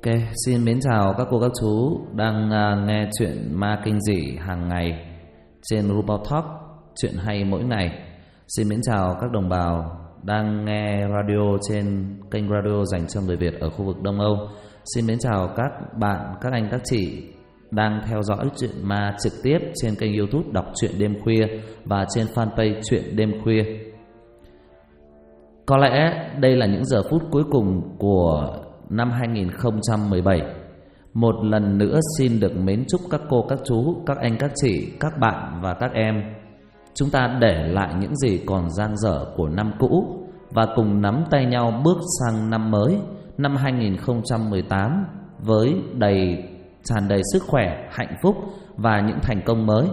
Ok, xin mến chào các cô các chú đang nghe chuyện ma kinh dị hàng ngày trên Rubao Talk, chuyện hay mỗi ngày. Xin mến chào các đồng bào đang nghe radio trên kênh radio dành cho người Việt ở khu vực Đông Âu. Xin mến chào các bạn, các anh, các chị đang theo dõi chuyện ma trực tiếp trên kênh YouTube Đọc Truyện Đêm Khuya và trên fanpage Chuyện Đêm Khuya. Có lẽ đây là những giờ phút cuối cùng của năm 2017. Một lần nữa xin được mến chúc các cô, các chú, các anh, các chị, các bạn và các em, chúng ta để lại những gì còn dang dở của năm cũ và cùng nắm tay nhau bước sang năm mới, năm 2018 với tràn đầy sức khỏe, hạnh phúc và những thành công mới.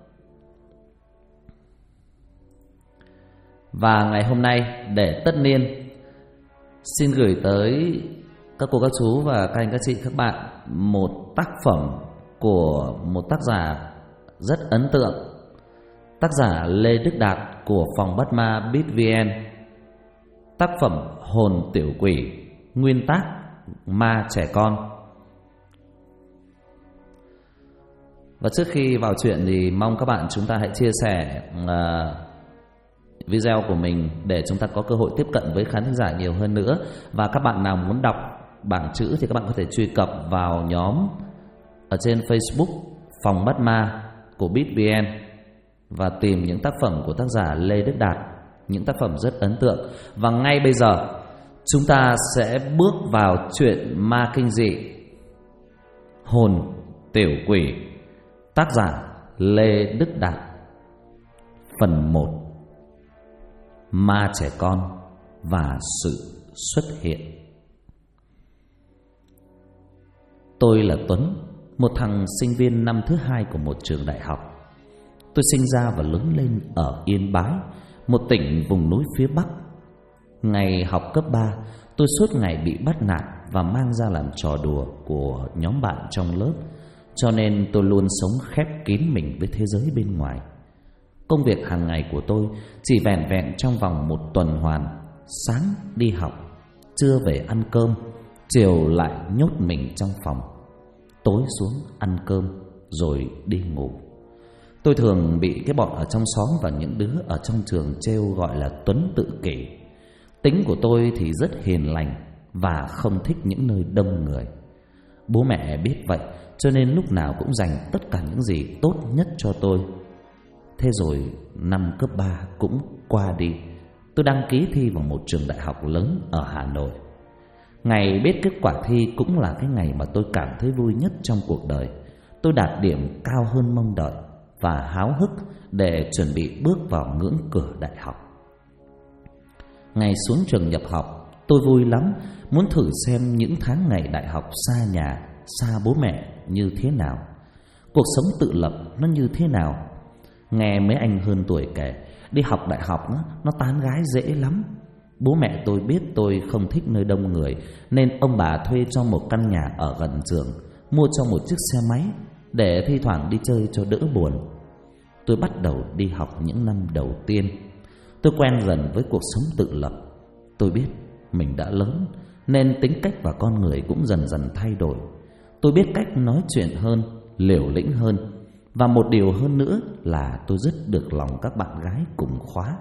Và ngày hôm nay để tất niên, xin gửi tới các cô, các chú và các anh, các chị, các bạn một tác phẩm của một tác giả rất ấn tượng, tác giả Lê Đức Đạt của phòng bắt ma BitVN. Tác phẩm Hồn Tiểu Quỷ, nguyên tác ma trẻ con. Và trước khi vào chuyện thì mong các bạn chúng ta hãy chia sẻ video của mình để chúng ta có cơ hội tiếp cận với khán thính giả nhiều hơn nữa. Và các bạn nào muốn đọc bảng chữ thì các bạn có thể truy cập vào nhóm ở trên Facebook Phòng Bắt Ma của BitVN và tìm những tác phẩm của tác giả Lê Đức Đạt, những tác phẩm rất ấn tượng. Và ngay bây giờ chúng ta sẽ bước vào chuyện ma kinh dị Hồn Tiểu Quỷ, tác giả Lê Đức Đạt. Phần 1: Ma trẻ con và sự xuất hiện. Tôi là Tuấn, một thằng sinh viên năm thứ 2 của một trường đại học. Tôi sinh ra và lớn lên ở Yên Bái, một tỉnh vùng núi phía Bắc. Ngày học cấp 3, tôi suốt ngày bị bắt nạt và mang ra làm trò đùa của nhóm bạn trong lớp, cho nên tôi luôn sống khép kín mình với thế giới bên ngoài. Công việc hàng ngày của tôi chỉ vẻn vẹn trong vòng một tuần hoàn: sáng đi học, trưa về ăn cơm, chiều lại nhốt mình trong phòng, tối xuống ăn cơm rồi đi ngủ. Tôi thường bị cái bọn ở trong xóm và những đứa ở trong trường trêu gọi là Tuấn tự kỷ. Tính của tôi thì rất hiền lành và không thích những nơi đông người. Bố mẹ biết vậy cho nên lúc nào cũng dành tất cả những gì tốt nhất cho tôi. Thế rồi năm cấp 3 cũng qua đi. Tôi đăng ký thi vào một trường đại học lớn ở Hà Nội. Ngày biết kết quả thi cũng là cái ngày mà tôi cảm thấy vui nhất trong cuộc đời. Tôi đạt điểm cao hơn mong đợi và háo hức để chuẩn bị bước vào ngưỡng cửa đại học. Ngày xuống trường nhập học, tôi vui lắm, muốn thử xem những tháng ngày đại học xa nhà, xa bố mẹ như thế nào, cuộc sống tự lập nó như thế nào. Nghe mấy anh hơn tuổi kể, đi học đại học nó tán gái dễ lắm. Bố mẹ tôi biết tôi không thích nơi đông người nên ông bà thuê cho một căn nhà ở gần trường, mua cho một chiếc xe máy để thi thoảng đi chơi cho đỡ buồn. Tôi bắt đầu đi học những năm đầu tiên. Tôi quen dần với cuộc sống tự lập. Tôi biết mình đã lớn nên tính cách và con người cũng dần dần thay đổi. Tôi biết cách nói chuyện hơn, liều lĩnh hơn. Và một điều hơn nữa là tôi rất được lòng các bạn gái cùng khóa.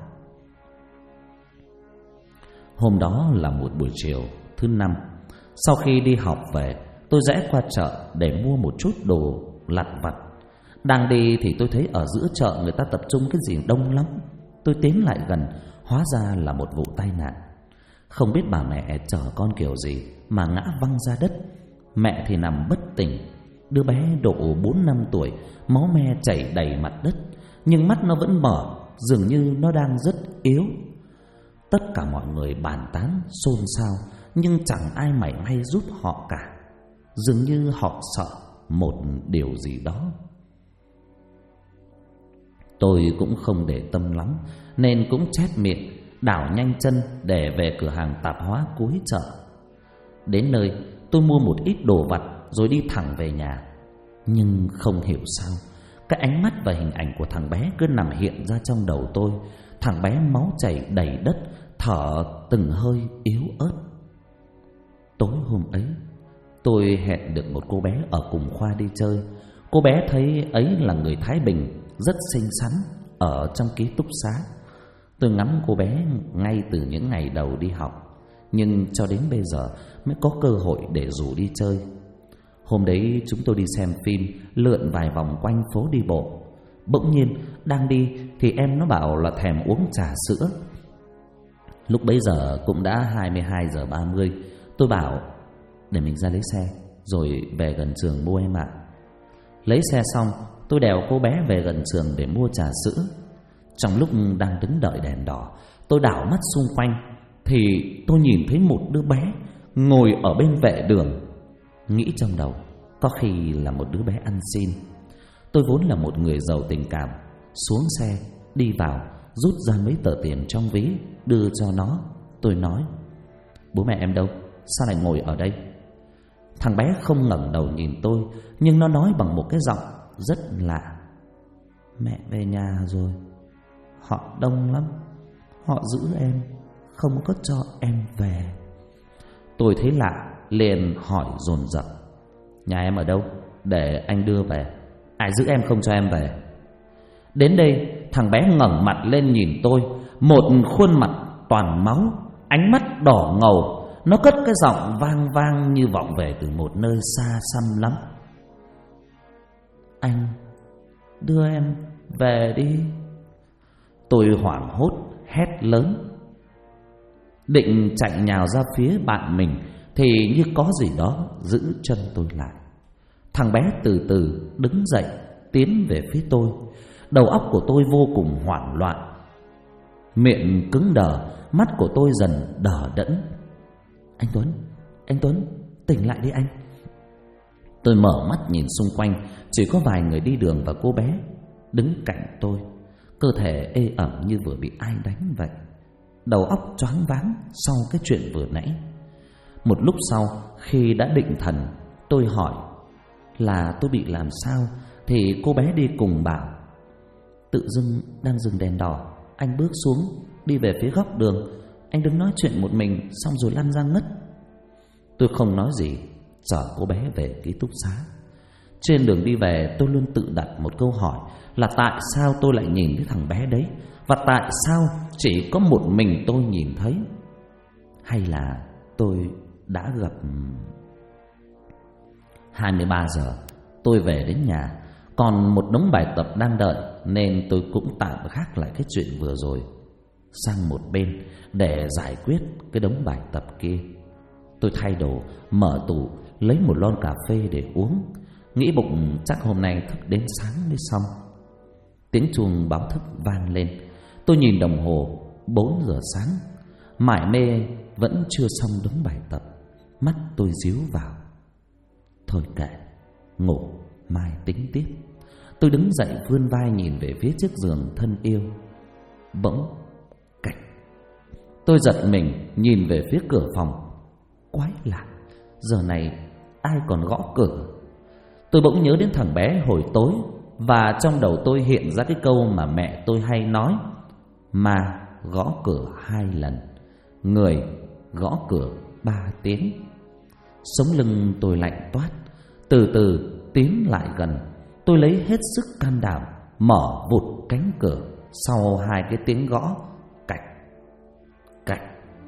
Hôm đó là một buổi chiều thứ 5. Sau khi đi học về, tôi rẽ qua chợ để mua một chút đồ lặt vặt. Đang đi thì tôi thấy ở giữa chợ người ta tập trung cái gì đông lắm. Tôi tiến lại gần, hóa ra là một vụ tai nạn. Không biết bà mẹ chở con kiểu gì mà ngã văng ra đất. Mẹ thì nằm bất tỉnh. Đứa bé độ 4-5 tuổi, máu me chảy đầy mặt đất, nhưng mắt nó vẫn mở, dường như nó đang rất yếu. Tất cả mọi người bàn tán xôn xao, nhưng chẳng ai mảy may giúp họ cả. Dường như họ sợ một điều gì đó. Tôi cũng không để tâm lắm nên cũng chép miệng, đảo nhanh chân để về cửa hàng tạp hóa cuối chợ. Đến nơi, tôi mua một ít đồ vặt rồi đi thẳng về nhà. Nhưng không hiểu sao, cái ánh mắt và hình ảnh của thằng bé cứ nằm hiện ra trong đầu tôi. Thằng bé máu chảy đầy đất, thở từng hơi yếu ớt. Tối hôm ấy, Tôi hẹn được một cô bé ở cùng khoa đi chơi. Cô bé thấy ấy là người Thái Bình, rất xinh xắn, ở trong ký túc xá. Tôi ngắm cô bé ngay từ những ngày đầu đi học, nhưng cho đến bây giờ mới có cơ hội để rủ đi chơi. Hôm đấy chúng tôi đi xem phim, lượn vài vòng quanh phố đi bộ. Bỗng nhiên đang đi thì em nó bảo là thèm uống trà sữa. Lúc bấy giờ cũng đã 22:30. Tôi bảo để mình ra lấy xe rồi về gần trường mua em ạ. Lấy xe xong, tôi đèo cô bé về gần trường để mua trà sữa. Trong lúc đang đứng đợi đèn đỏ, tôi đảo mắt xung quanh thì tôi nhìn thấy một đứa bé ngồi ở bên vệ đường. Nghĩ trong đầu có khi là một đứa bé ăn xin. Tôi vốn là một người giàu tình cảm, xuống xe đi vào, rút ra mấy tờ tiền trong ví đưa cho nó. Tôi nói: bố mẹ em đâu? Sao lại ngồi ở đây? Thằng bé không ngẩng đầu nhìn tôi, nhưng nó nói bằng một cái giọng rất lạ: mẹ về nhà rồi, họ đông lắm, họ giữ em, không có cho em về. Tôi thấy lạ liền hỏi dồn dập: nhà em ở đâu? Để anh đưa về. Ai giữ em không cho em về? Đến đây thằng bé ngẩng mặt lên nhìn tôi, một khuôn mặt toàn máu, ánh mắt đỏ ngầu. Nó cất cái giọng vang vang như vọng về từ một nơi xa xăm lắm: anh đưa em về đi. Tôi hoảng hốt hét lớn, định chạy nhào ra phía bạn mình thì như có gì đó giữ chân tôi lại. Thằng bé từ từ đứng dậy tiến về phía tôi. Đầu óc của tôi vô cùng hoảng loạn, miệng cứng đờ, mắt của tôi dần đờ đẫn. Anh Tuấn, tỉnh lại đi anh. Tôi mở mắt nhìn xung quanh, chỉ có vài người đi đường và cô bé đứng cạnh tôi. Cơ thể ê ẩm như vừa bị ai đánh vậy. Đầu óc choáng váng sau cái chuyện vừa nãy. Một lúc sau, khi đã định thần, tôi hỏi là tôi bị làm sao, thì cô bé đi cùng bảo: tự dưng đang dừng đèn đỏ, anh bước xuống đi về phía góc đường, anh đứng nói chuyện một mình xong rồi lăn ra ngất. Tôi không nói gì, chở cô bé về ký túc xá. Trên đường đi về, tôi luôn tự đặt một câu hỏi là tại sao tôi lại nhìn thấy thằng bé đấy, và tại sao chỉ có một mình tôi nhìn thấy. Hay là tôi đã gặp... 23 giờ tôi về đến nhà, còn một đống bài tập đang đợi, nên tôi cũng tạm gác lại cái chuyện vừa rồi sang một bên để giải quyết cái đống bài tập kia. Tôi thay đồ, mở tủ, lấy một lon cà phê để uống, nghĩ bụng chắc hôm nay thức đến sáng mới xong. Tiếng chuông báo thức vang lên. Tôi nhìn đồng hồ, 4 giờ sáng. Mải mê vẫn chưa xong đống bài tập. Mắt tôi díu vào. Thôi kệ, ngủ, mai tính tiếp. Tôi đứng dậy vươn vai nhìn về phía chiếc giường thân yêu. Bỗng cạch. Tôi giật mình nhìn về phía cửa phòng. Quái lạ, giờ này ai còn gõ cửa? Tôi bỗng nhớ đến thằng bé hồi tối, và trong đầu tôi hiện ra cái câu mà mẹ tôi hay nói: ma gõ cửa 2 lần, người gõ cửa 3 tiếng. Sống lưng tôi lạnh toát. Từ từ tiến lại gần, tôi lấy hết sức can đảm mở vụt cánh cửa. Sau 2 cái tiếng gõ cạch cạch,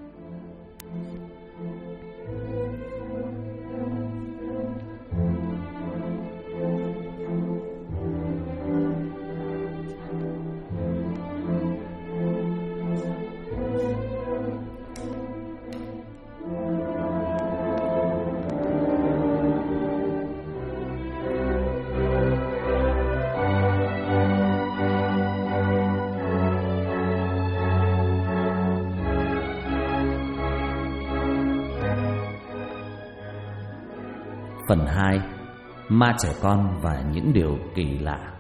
Phần 2: Ma trẻ con và những điều kỳ lạ.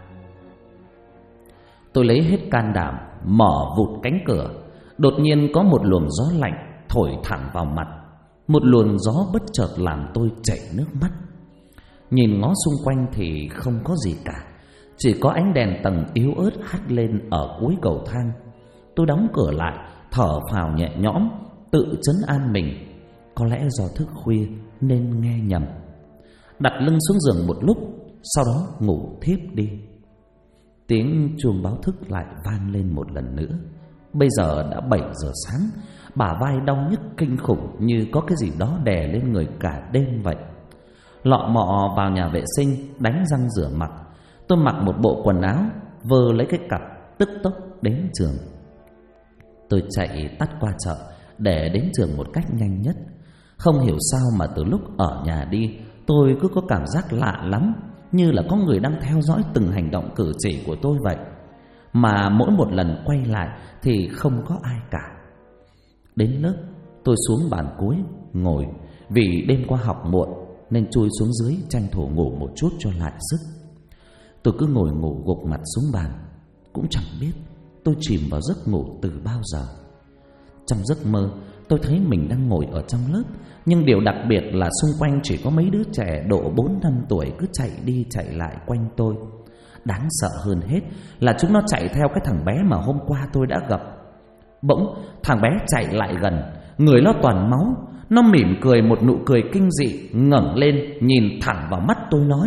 Tôi lấy hết can đảm mở vụt cánh cửa. Đột nhiên có một luồng gió lạnh thổi thẳng vào mặt. Một luồng gió bất chợt làm tôi chảy nước mắt. Nhìn ngó xung quanh thì không có gì cả, chỉ có ánh đèn tầng yếu ớt hắt lên ở cuối cầu thang. Tôi đóng cửa lại, thở phào nhẹ nhõm, tự trấn an mình. Có lẽ do thức khuya nên nghe nhầm. Đặt lưng xuống giường một lúc, sau đó ngủ thiếp đi. Tiếng chuông báo thức lại vang lên một lần nữa. Bây giờ đã 7 giờ sáng. Bả vai đau nhức kinh khủng, như có cái gì đó đè lên người cả đêm vậy. Lọ mọ vào nhà vệ sinh, đánh răng rửa mặt. Tôi mặc một bộ quần áo, vơ lấy cái cặp, tức tốc đến trường. Tôi chạy tắt qua chợ để đến trường một cách nhanh nhất. Không hiểu sao mà từ lúc ở nhà đi, tôi cứ có cảm giác lạ lắm, như là có người đang theo dõi từng hành động cử chỉ của tôi vậy. Mà mỗi một lần quay lại thì không có ai cả. Đến lớp, tôi xuống bàn cuối ngồi. Vì đêm qua học muộn nên chui xuống dưới tranh thủ ngủ một chút cho lại sức. Tôi cứ ngồi ngủ gục mặt xuống bàn. Cũng chẳng biết tôi chìm vào giấc ngủ từ bao giờ. Trong giấc mơ, tôi thấy mình đang ngồi ở trong lớp. Nhưng điều đặc biệt là xung quanh chỉ có mấy đứa trẻ độ 4-5 tuổi cứ chạy đi chạy lại quanh tôi. Đáng sợ hơn hết là chúng nó chạy theo cái thằng bé mà hôm qua tôi đã gặp. Bỗng thằng bé chạy lại gần, người nó toàn máu. Nó mỉm cười một nụ cười kinh dị, ngẩng lên nhìn thẳng vào mắt tôi nói: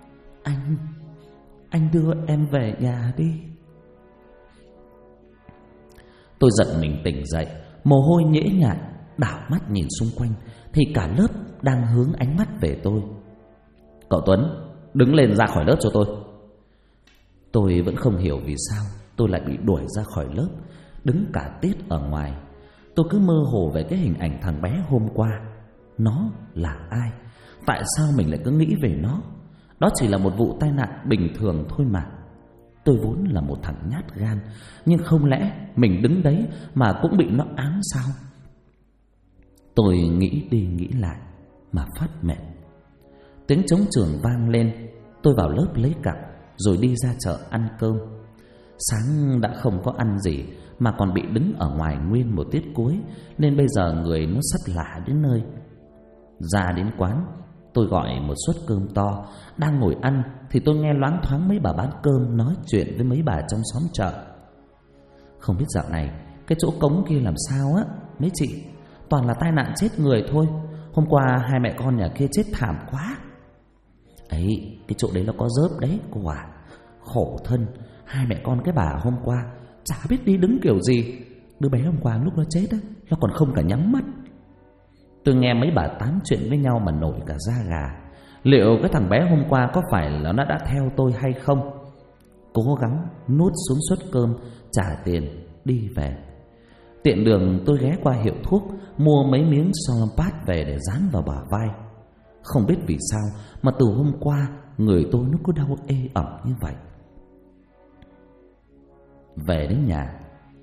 Anh đưa em về nhà đi. Tôi giật mình tỉnh dậy, mồ hôi nhễ nhại, đảo mắt nhìn xung quanh thì cả lớp đang hướng ánh mắt về tôi. Cậu Tuấn, đứng lên ra khỏi lớp cho tôi. Tôi vẫn không hiểu vì sao tôi lại bị đuổi ra khỏi lớp, đứng cả tiết ở ngoài. Tôi cứ mơ hồ về cái hình ảnh thằng bé hôm qua. Nó là ai? Tại sao mình lại cứ nghĩ về nó? Đó chỉ là một vụ tai nạn bình thường thôi mà. Tôi vốn là một thằng nhát gan, nhưng không lẽ mình đứng đấy mà cũng bị nó ám sao? Tôi nghĩ đi nghĩ lại mà phát mệt. Tiếng trống trường vang lên. Tôi vào lớp lấy cặp rồi đi ra chợ ăn cơm. Sáng đã không có ăn gì mà còn bị đứng ở ngoài nguyên một tiết cuối, nên bây giờ người nó sắp lả đến nơi. Ra đến quán, tôi gọi một suất cơm to. Đang ngồi ăn thì tôi nghe loáng thoáng mấy bà bán cơm nói chuyện với mấy bà trong xóm chợ. Không biết dạo này cái chỗ cống kia làm sao á mấy chị, toàn là tai nạn chết người thôi. Hôm qua hai mẹ con nhà kia chết thảm quá. Ấy, cái chỗ đấy nó có rớp đấy cô à. Khổ thân, hai mẹ con cái bà hôm qua chả biết đi đứng kiểu gì. Đứa bé hôm qua lúc nó chết á, nó còn không cả nhắm mắt. Tôi nghe mấy bà tám chuyện với nhau mà nổi cả da gà. Liệu cái thằng bé hôm qua có phải là nó đã theo tôi hay không? Cố gắng nuốt xuống suất cơm, trả tiền, đi về. Tiện đường tôi ghé qua hiệu thuốc, mua mấy miếng Salompat về để dán vào bả vai. Không biết vì sao mà từ hôm qua người tôi nó cứ đau ê ẩm như vậy. Về đến nhà,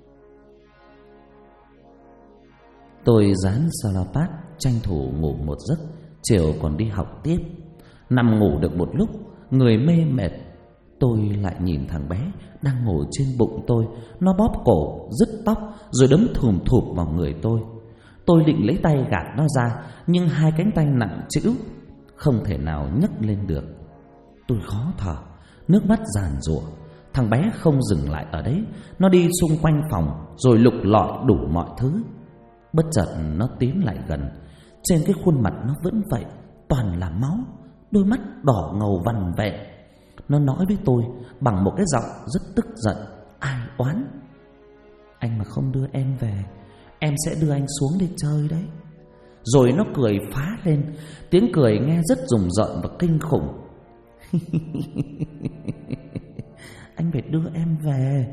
tôi dán Salompat, tranh thủ ngủ một giấc. Chiều còn đi học tiếp. Nằm ngủ được một lúc, người mê mệt, tôi lại nhìn thằng bé đang ngồi trên bụng tôi. Nó bóp cổ, rứt tóc rồi đấm thùm thụp vào người tôi. Tôi định lấy tay gạt nó ra, nhưng hai cánh tay nặng trĩu, không thể nào nhấc lên được. Tôi khó thở, nước mắt giàn giụa. Thằng bé không dừng lại ở đấy. Nó đi xung quanh phòng rồi lục lọi đủ mọi thứ. Bất chợt nó tiến lại gần. Trên cái khuôn mặt nó vẫn vậy, toàn là máu, đôi mắt đỏ ngầu vằn vẹn. Nó nói với tôi bằng một cái giọng rất tức giận, ai oán: Anh mà không đưa em về, em sẽ đưa anh xuống để chơi đấy. Rồi nó cười phá lên. Tiếng cười nghe rất rùng rợn và kinh khủng. Anh phải đưa em về.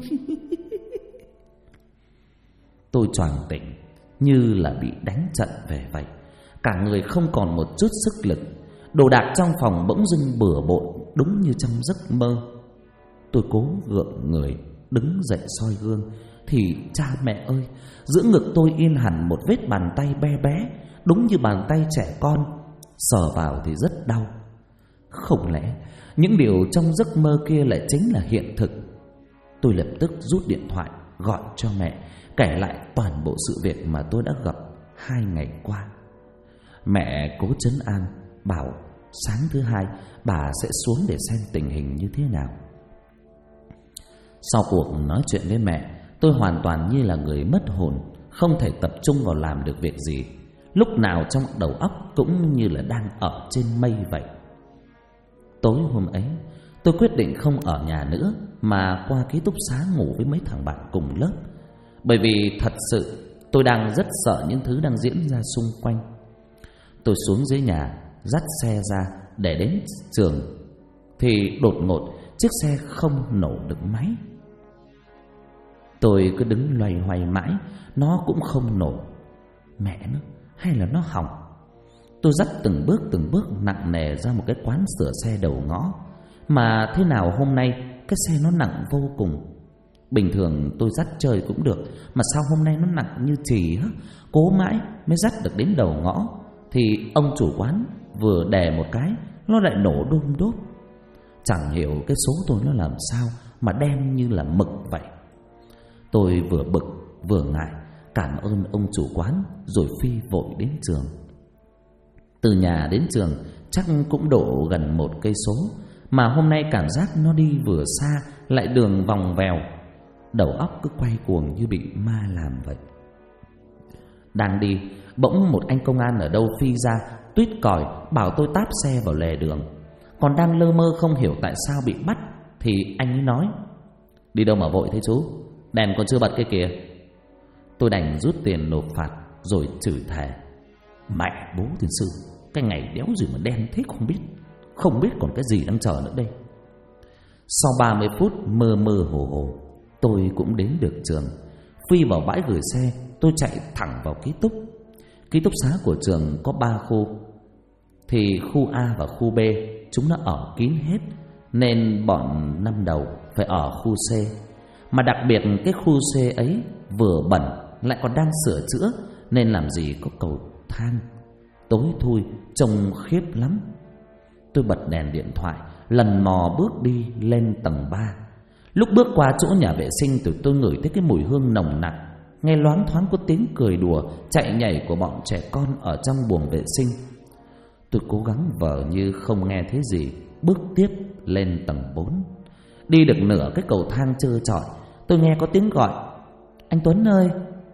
Tôi choàng tỉnh, như là bị đánh trận về vậy. Cả người không còn một chút sức lực. Đồ đạc trong phòng bỗng dưng bừa bộn, đúng như trong giấc mơ. Tôi cố gượng người đứng dậy soi gương thì cha mẹ ơi, giữa ngực tôi in hẳn một vết bàn tay bé bé, đúng như bàn tay trẻ con. Sờ vào thì rất đau. Không lẽ những điều trong giấc mơ kia lại chính là hiện thực? Tôi lập tức rút điện thoại gọi cho mẹ, kể lại toàn bộ sự việc mà tôi đã gặp 2 ngày qua. Mẹ cố trấn an, bảo sáng thứ 2 bà sẽ xuống để xem tình hình như thế nào. Sau cuộc nói chuyện với mẹ, tôi hoàn toàn như là người mất hồn, không thể tập trung vào làm được việc gì. lúc nào trong đầu óc cũng như là đang ở trên mây vậy. Tối hôm ấy, tôi quyết định không ở nhà nữa mà qua ký túc xá ngủ với mấy thằng bạn cùng lớp. Bởi vì thật sự tôi đang rất sợ những thứ đang diễn ra xung quanh. Tôi xuống dưới nhà, dắt xe ra để đến trường thì đột ngột chiếc xe không nổ được máy. Tôi cứ đứng loay hoay mãi, nó cũng không nổ. Mẹ nó, hay là nó hỏng? Tôi dắt từng bước nặng nề ra một cái quán sửa xe đầu ngõ. Mà thế nào hôm nay cái xe nó nặng vô cùng. Bình thường tôi dắt chơi cũng được, mà sao hôm nay nó nặng như chì á. Cố mãi mới dắt được đến đầu ngõ thì ông chủ quán vừa đè một cái, nó lại nổ đôm đốp. Chẳng hiểu cái số tôi nó làm sao mà đen như là mực vậy. Tôi vừa bực vừa ngại, cảm ơn ông chủ quán rồi phi vội đến trường. Từ nhà đến trường chắc cũng độ gần 1 cây số, mà hôm nay cảm giác nó đi vừa xa lại đường vòng vèo, đầu óc cứ quay cuồng như bị ma làm vậy. Đang đi, bỗng một anh công an ở đâu phi ra, tuýt còi bảo tôi táp xe vào lề đường. Còn đang lơ mơ không hiểu tại sao bị bắt thì anh ấy nói: "Đi đâu mà vội thế chú? Đèn còn chưa bật kia kìa." Tôi đành rút tiền nộp phạt rồi chửi thề: "Mẹ bố tiền sư, cái ngày đéo gì mà đen thế không biết còn cái gì đang chờ nữa đây." Sau 30 phút mơ mơ hồ hồ, tôi cũng đến được trường. Phi vào bãi gửi xe, tôi chạy thẳng vào ký túc. Ký túc xá của trường có 3 khu, thì khu A và khu B chúng nó ở kín hết, nên bọn năm đầu phải ở khu C. Mà đặc biệt cái khu C ấy vừa bẩn lại còn đang sửa chữa, nên làm gì có cầu thang. Tối thui trông khiếp lắm. Tôi bật đèn điện thoại, lần mò bước đi lên tầng 3. Lúc bước qua chỗ nhà vệ sinh thì tôi ngửi thấy cái mùi hương nồng nặc. Nghe loáng thoáng có tiếng cười đùa, chạy nhảy của bọn trẻ con ở trong buồng vệ sinh. Tôi cố gắng vờ như không nghe thấy gì, bước tiếp lên tầng 4. Đi được nửa cái cầu thang trơ trọi, tôi nghe có tiếng gọi: "Anh Tuấn ơi!"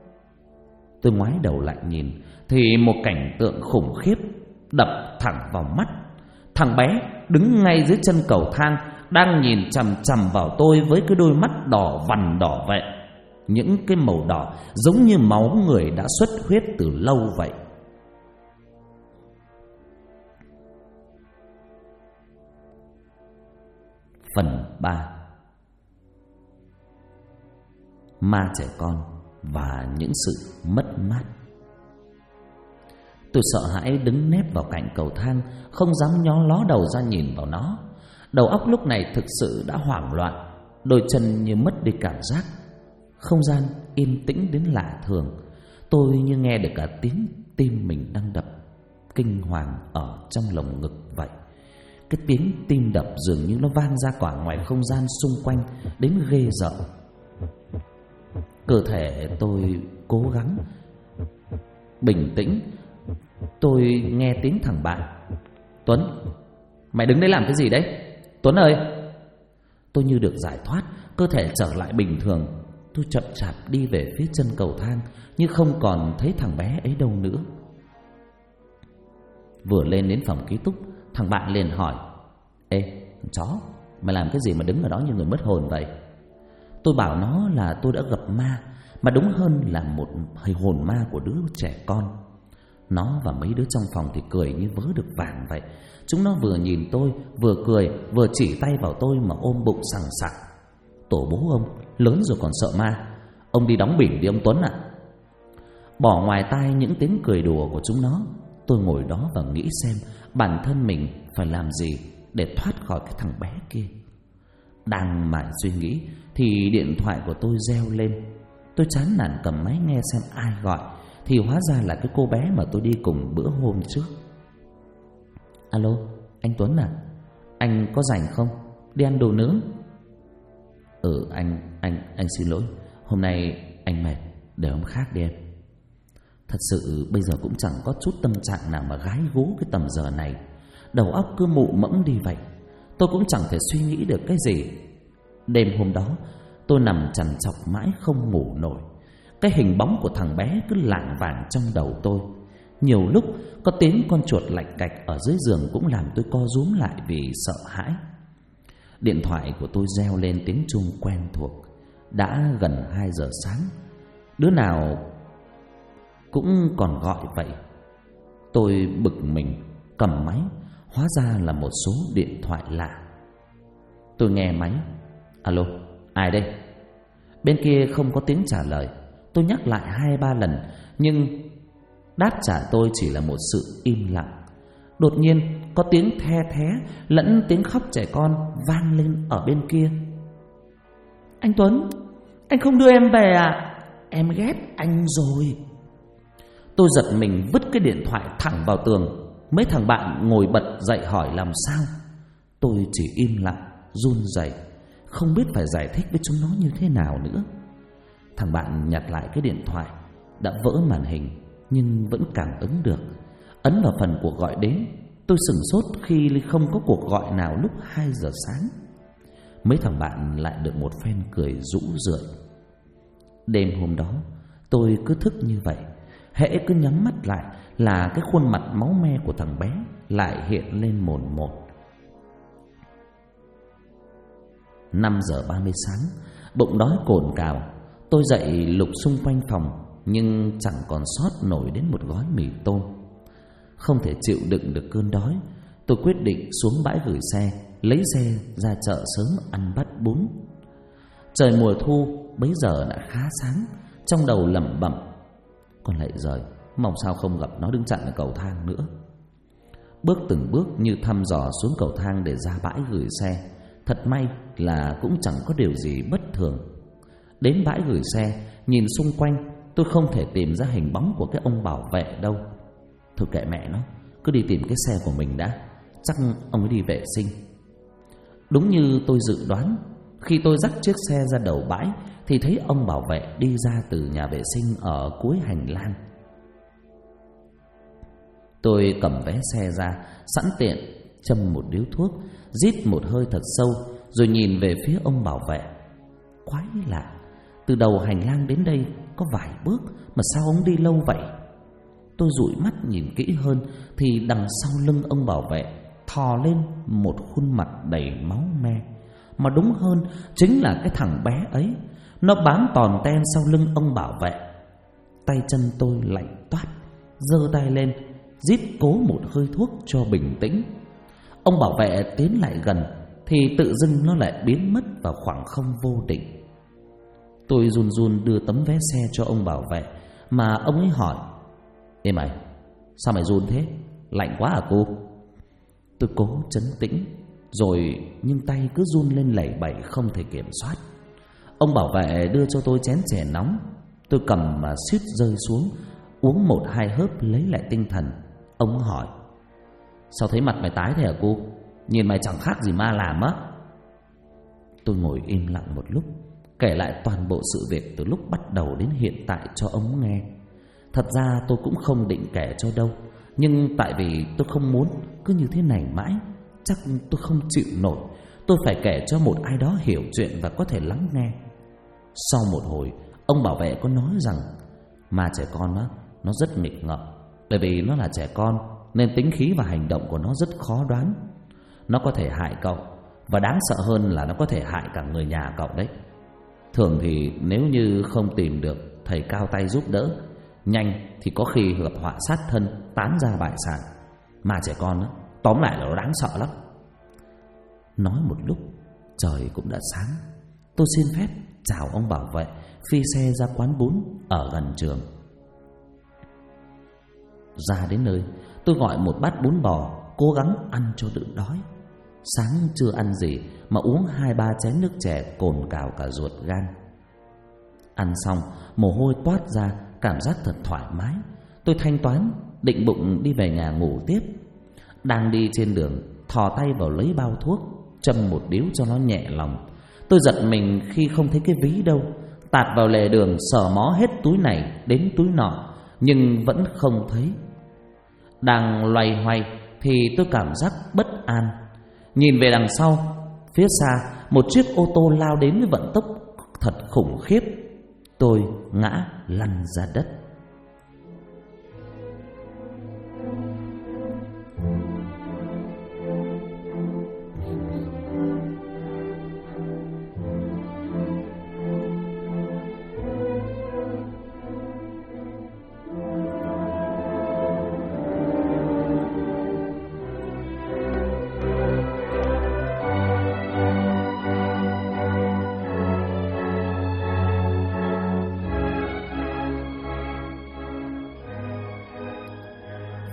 Tôi ngoái đầu lại nhìn thì một cảnh tượng khủng khiếp đập thẳng vào mắt. Thằng bé đứng ngay dưới chân cầu thang, đang nhìn chằm chằm vào tôi với cái đôi mắt đỏ vằn đỏ vậy. Những cái màu đỏ giống như máu người đã xuất huyết từ lâu vậy. Phần 3: Ma trẻ con và những sự mất mát. Tôi sợ hãi đứng nép vào cạnh cầu thang, không dám nhó ló đầu ra nhìn vào nó. Đầu óc lúc này thực sự đã hoảng loạn, đôi chân như mất đi cảm giác. Không gian yên tĩnh đến lạ thường. Tôi như nghe được cả tiếng tim mình đang đập kinh hoàng ở trong lồng ngực vậy. Cái tiếng tim đập dường như nó vang ra cả ngoài không gian xung quanh đến ghê rợn. Cơ thể tôi cố gắng bình tĩnh. Tôi nghe tiếng thằng bạn: "Tuấn, mày đứng đấy làm cái gì đấy? Tuấn ơi!" Tôi như được giải thoát, cơ thể trở lại bình thường. Tôi chậm chạp đi về phía chân cầu thang, nhưng không còn thấy thằng bé ấy đâu nữa. Vừa lên đến phòng ký túc, thằng bạn liền hỏi: "Ê, chó, mày làm cái gì mà đứng ở đó như người mất hồn vậy?" Tôi bảo nó là tôi đã gặp ma, mà đúng hơn là một hồn ma của đứa trẻ con. Nó và mấy đứa trong phòng thì cười như vớ được vàng vậy. Chúng nó vừa nhìn tôi, vừa cười, vừa chỉ tay vào tôi mà ôm bụng sằng sặc: "Tổ bố ông, lớn rồi còn sợ ma. Ông đi đóng bỉm đi ông Tuấn ạ." Bỏ ngoài tai những tiếng cười đùa của chúng nó, tôi ngồi đó và nghĩ xem bản thân mình phải làm gì để thoát khỏi cái thằng bé kia. Đang mải suy nghĩ thì điện thoại của tôi reo lên. Tôi chán nản cầm máy nghe xem ai gọi, thì hóa ra là cái cô bé mà tôi đi cùng bữa hôm trước. "Alo, anh Tuấn à? Anh có rảnh không? Đi ăn đồ nướng." Anh xin lỗi. Hôm nay anh mệt, để hôm khác đi em." Thật sự bây giờ cũng chẳng có chút tâm trạng nào mà gái gú cái tầm giờ này. Đầu óc cứ mụ mẫm đi vậy. Tôi cũng chẳng thể suy nghĩ được cái gì. Đêm hôm đó tôi nằm trằn trọc mãi không ngủ nổi. Cái hình bóng của thằng bé cứ lảng vảng trong đầu tôi. Nhiều lúc có tiếng con chuột lạch cạch ở dưới giường cũng làm tôi co rúm lại vì sợ hãi. Điện thoại của tôi reo lên tiếng chuông quen thuộc. Đã gần 2 giờ sáng, đứa nào cũng còn gọi vậy. Tôi bực mình cầm máy, hóa ra là một số điện thoại lạ. Tôi nghe máy. Alo, ai đây? Bên kia không có tiếng trả lời. Tôi nhắc lại 2-3 lần, nhưng đáp trả tôi chỉ là một sự im lặng. Đột nhiên có tiếng the thé lẫn tiếng khóc trẻ con vang lên ở bên kia. Anh Tuấn, anh không đưa em về à? Em ghét anh rồi. Tôi giật mình vứt cái điện thoại thẳng vào tường. Mấy thằng bạn ngồi bật dậy hỏi làm sao. Tôi chỉ im lặng, run rẩy, không biết phải giải thích với chúng nó như thế nào nữa. Thằng bạn nhặt lại cái điện thoại, đã vỡ màn hình nhưng vẫn cảm ứng được. Ấn vào phần cuộc gọi đến. Tôi sửng sốt khi không có cuộc gọi nào lúc 2 giờ sáng. Mấy thằng bạn lại được một phen cười rũ rượi. Đêm hôm đó tôi cứ thức như vậy. Hễ cứ nhắm mắt lại là cái khuôn mặt máu me của thằng bé lại hiện lên mồn một. 5 giờ 30 sáng, bụng đói cồn cào. Tôi dậy lục xung quanh phòng, nhưng chẳng còn sót nổi đến một gói mì tôm. Không thể chịu đựng được cơn đói, tôi quyết định xuống bãi gửi xe, lấy xe ra chợ sớm ăn bát bún. Trời mùa thu bấy giờ đã khá sáng. Trong đầu lẩm bẩm, con lạy giời, mong sao không gặp nó đứng chặn ở cầu thang nữa. Bước từng bước như thăm dò xuống cầu thang để ra bãi gửi xe. Thật may là cũng chẳng có điều gì bất thường. Đến bãi gửi xe, nhìn xung quanh, tôi không thể tìm ra hình bóng của cái ông bảo vệ đâu. Thôi kệ mẹ nó, cứ đi tìm cái xe của mình đã. Chắc ông ấy đi vệ sinh. Đúng như tôi dự đoán, khi tôi dắt chiếc xe ra đầu bãi thì thấy ông bảo vệ đi ra từ nhà vệ sinh ở cuối hành lang. Tôi cầm vé xe ra, sẵn tiện châm một điếu thuốc, rít một hơi thật sâu, rồi nhìn về phía ông bảo vệ. Quái lạ, từ đầu hành lang đến đây có vài bước mà sao ông đi lâu vậy? Tôi dụi mắt nhìn kỹ hơn thì đằng sau lưng ông bảo vệ thò lên một khuôn mặt đầy máu me. Mà đúng hơn chính là cái thằng bé ấy. Nó bám tòn ten sau lưng ông bảo vệ. Tay chân tôi lạnh toát, giơ tay lên rít cố một hơi thuốc cho bình tĩnh. Ông bảo vệ tiến lại gần thì tự dưng nó lại biến mất vào khoảng không vô định. Tôi run run đưa tấm vé xe cho ông bảo vệ, mà ông ấy hỏi: Ê mày, sao mày run thế? Lạnh quá à cô? Tôi cố trấn tĩnh, rồi nhưng tay cứ run lên lẩy bẩy không thể kiểm soát. Ông bảo vệ đưa cho tôi chén chè nóng. Tôi cầm mà suýt rơi xuống, uống 1-2 hớp lấy lại tinh thần. Ông hỏi: Sao thấy mặt mày tái thế hả cô? Nhìn mày chẳng khác gì ma làm á. Tôi ngồi im lặng một lúc, kể lại toàn bộ sự việc từ lúc bắt đầu đến hiện tại cho ông nghe. Thật ra tôi cũng không định kể cho đâu, nhưng tại vì tôi không muốn cứ như thế này mãi. Chắc tôi không chịu nổi. Tôi phải kể cho một ai đó hiểu chuyện và có thể lắng nghe. Sau một hồi, ông bảo vệ có nói rằng mà trẻ con á, nó rất nghịch ngợm. Bởi vì nó là trẻ con nên tính khí và hành động của nó rất khó đoán. Nó có thể hại cậu, và đáng sợ hơn là nó có thể hại cả người nhà cậu đấy. Thường thì nếu như không tìm được thầy cao tay giúp đỡ nhanh thì có khi gặp họa sát thân, tán ra bại sản. Mà trẻ con á, tóm lại là nó đáng sợ lắm. Nói một lúc trời cũng đã sáng. Tôi xin phép chào ông bảo vệ, phi xe ra quán bún ở gần trường. Ra đến nơi, tôi gọi một bát bún bò, cố gắng ăn cho đỡ đói. Sáng chưa ăn gì mà uống 2-3 chén nước chè cồn cào cả ruột gan. Ăn xong, mồ hôi toát ra, cảm giác thật thoải mái. Tôi thanh toán, định bụng đi về nhà ngủ tiếp. Đang đi trên đường, thò tay vào lấy bao thuốc, châm một điếu cho nó nhẹ lòng. Tôi giật mình khi không thấy cái ví đâu. Tạt vào lề đường, sờ mó hết túi này đến túi nọ, nhưng vẫn không thấy. Đang loay hoay thì tôi cảm giác bất an. Nhìn về đằng sau, phía xa một chiếc ô tô lao đến với vận tốc thật khủng khiếp. Tôi ngã lăn ra đất.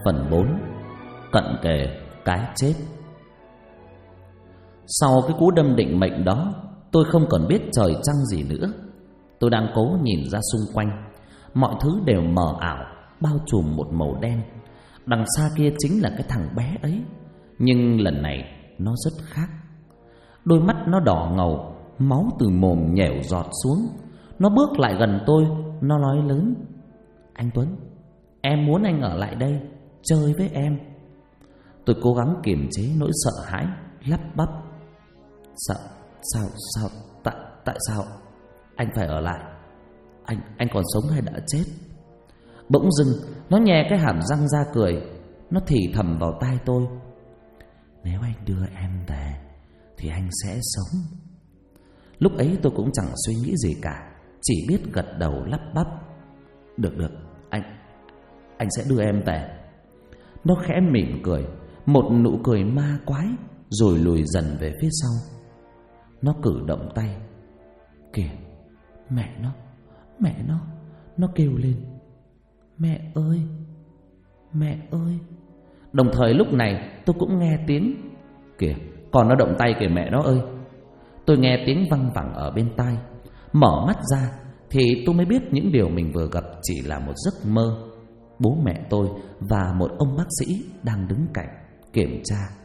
Phần 4. Cận kề cái chết. Sau cái cú đâm định mệnh đó, tôi không còn biết trời trăng gì nữa. Tôi đang cố nhìn ra xung quanh, mọi thứ đều mờ ảo, bao trùm một màu đen. Đằng xa kia chính là cái thằng bé ấy, nhưng lần này nó rất khác. Đôi mắt nó đỏ ngầu, máu từ mồm nhẻo giọt xuống. Nó bước lại gần tôi, nó nói lớn: "Anh Tuấn, em muốn anh ở lại đây chơi với em." Tôi cố gắng kiềm chế nỗi sợ hãi, lắp bắp: Sao tại sao anh phải ở lại? Anh còn sống hay đã chết?" Bỗng dưng nó nhe cái hàm răng ra cười. Nó thì thầm vào tai tôi: "Nếu anh đưa em về thì anh sẽ sống." Lúc ấy tôi cũng chẳng suy nghĩ gì cả, chỉ biết gật đầu lắp bắp: Được, anh sẽ đưa em về." Nó khẽ mỉm cười, một nụ cười ma quái, rồi lùi dần về phía sau. Nó cử động tay. Kìa, mẹ nó kêu lên: "Mẹ ơi, mẹ ơi." Đồng thời lúc này tôi cũng nghe tiếng: "Kìa, còn nó động tay kìa mẹ nó ơi." Tôi nghe tiếng văng vẳng ở bên tai. Mở mắt ra thì tôi mới biết những điều mình vừa gặp chỉ là một giấc mơ. Bố mẹ tôi và một ông bác sĩ đang đứng cạnh kiểm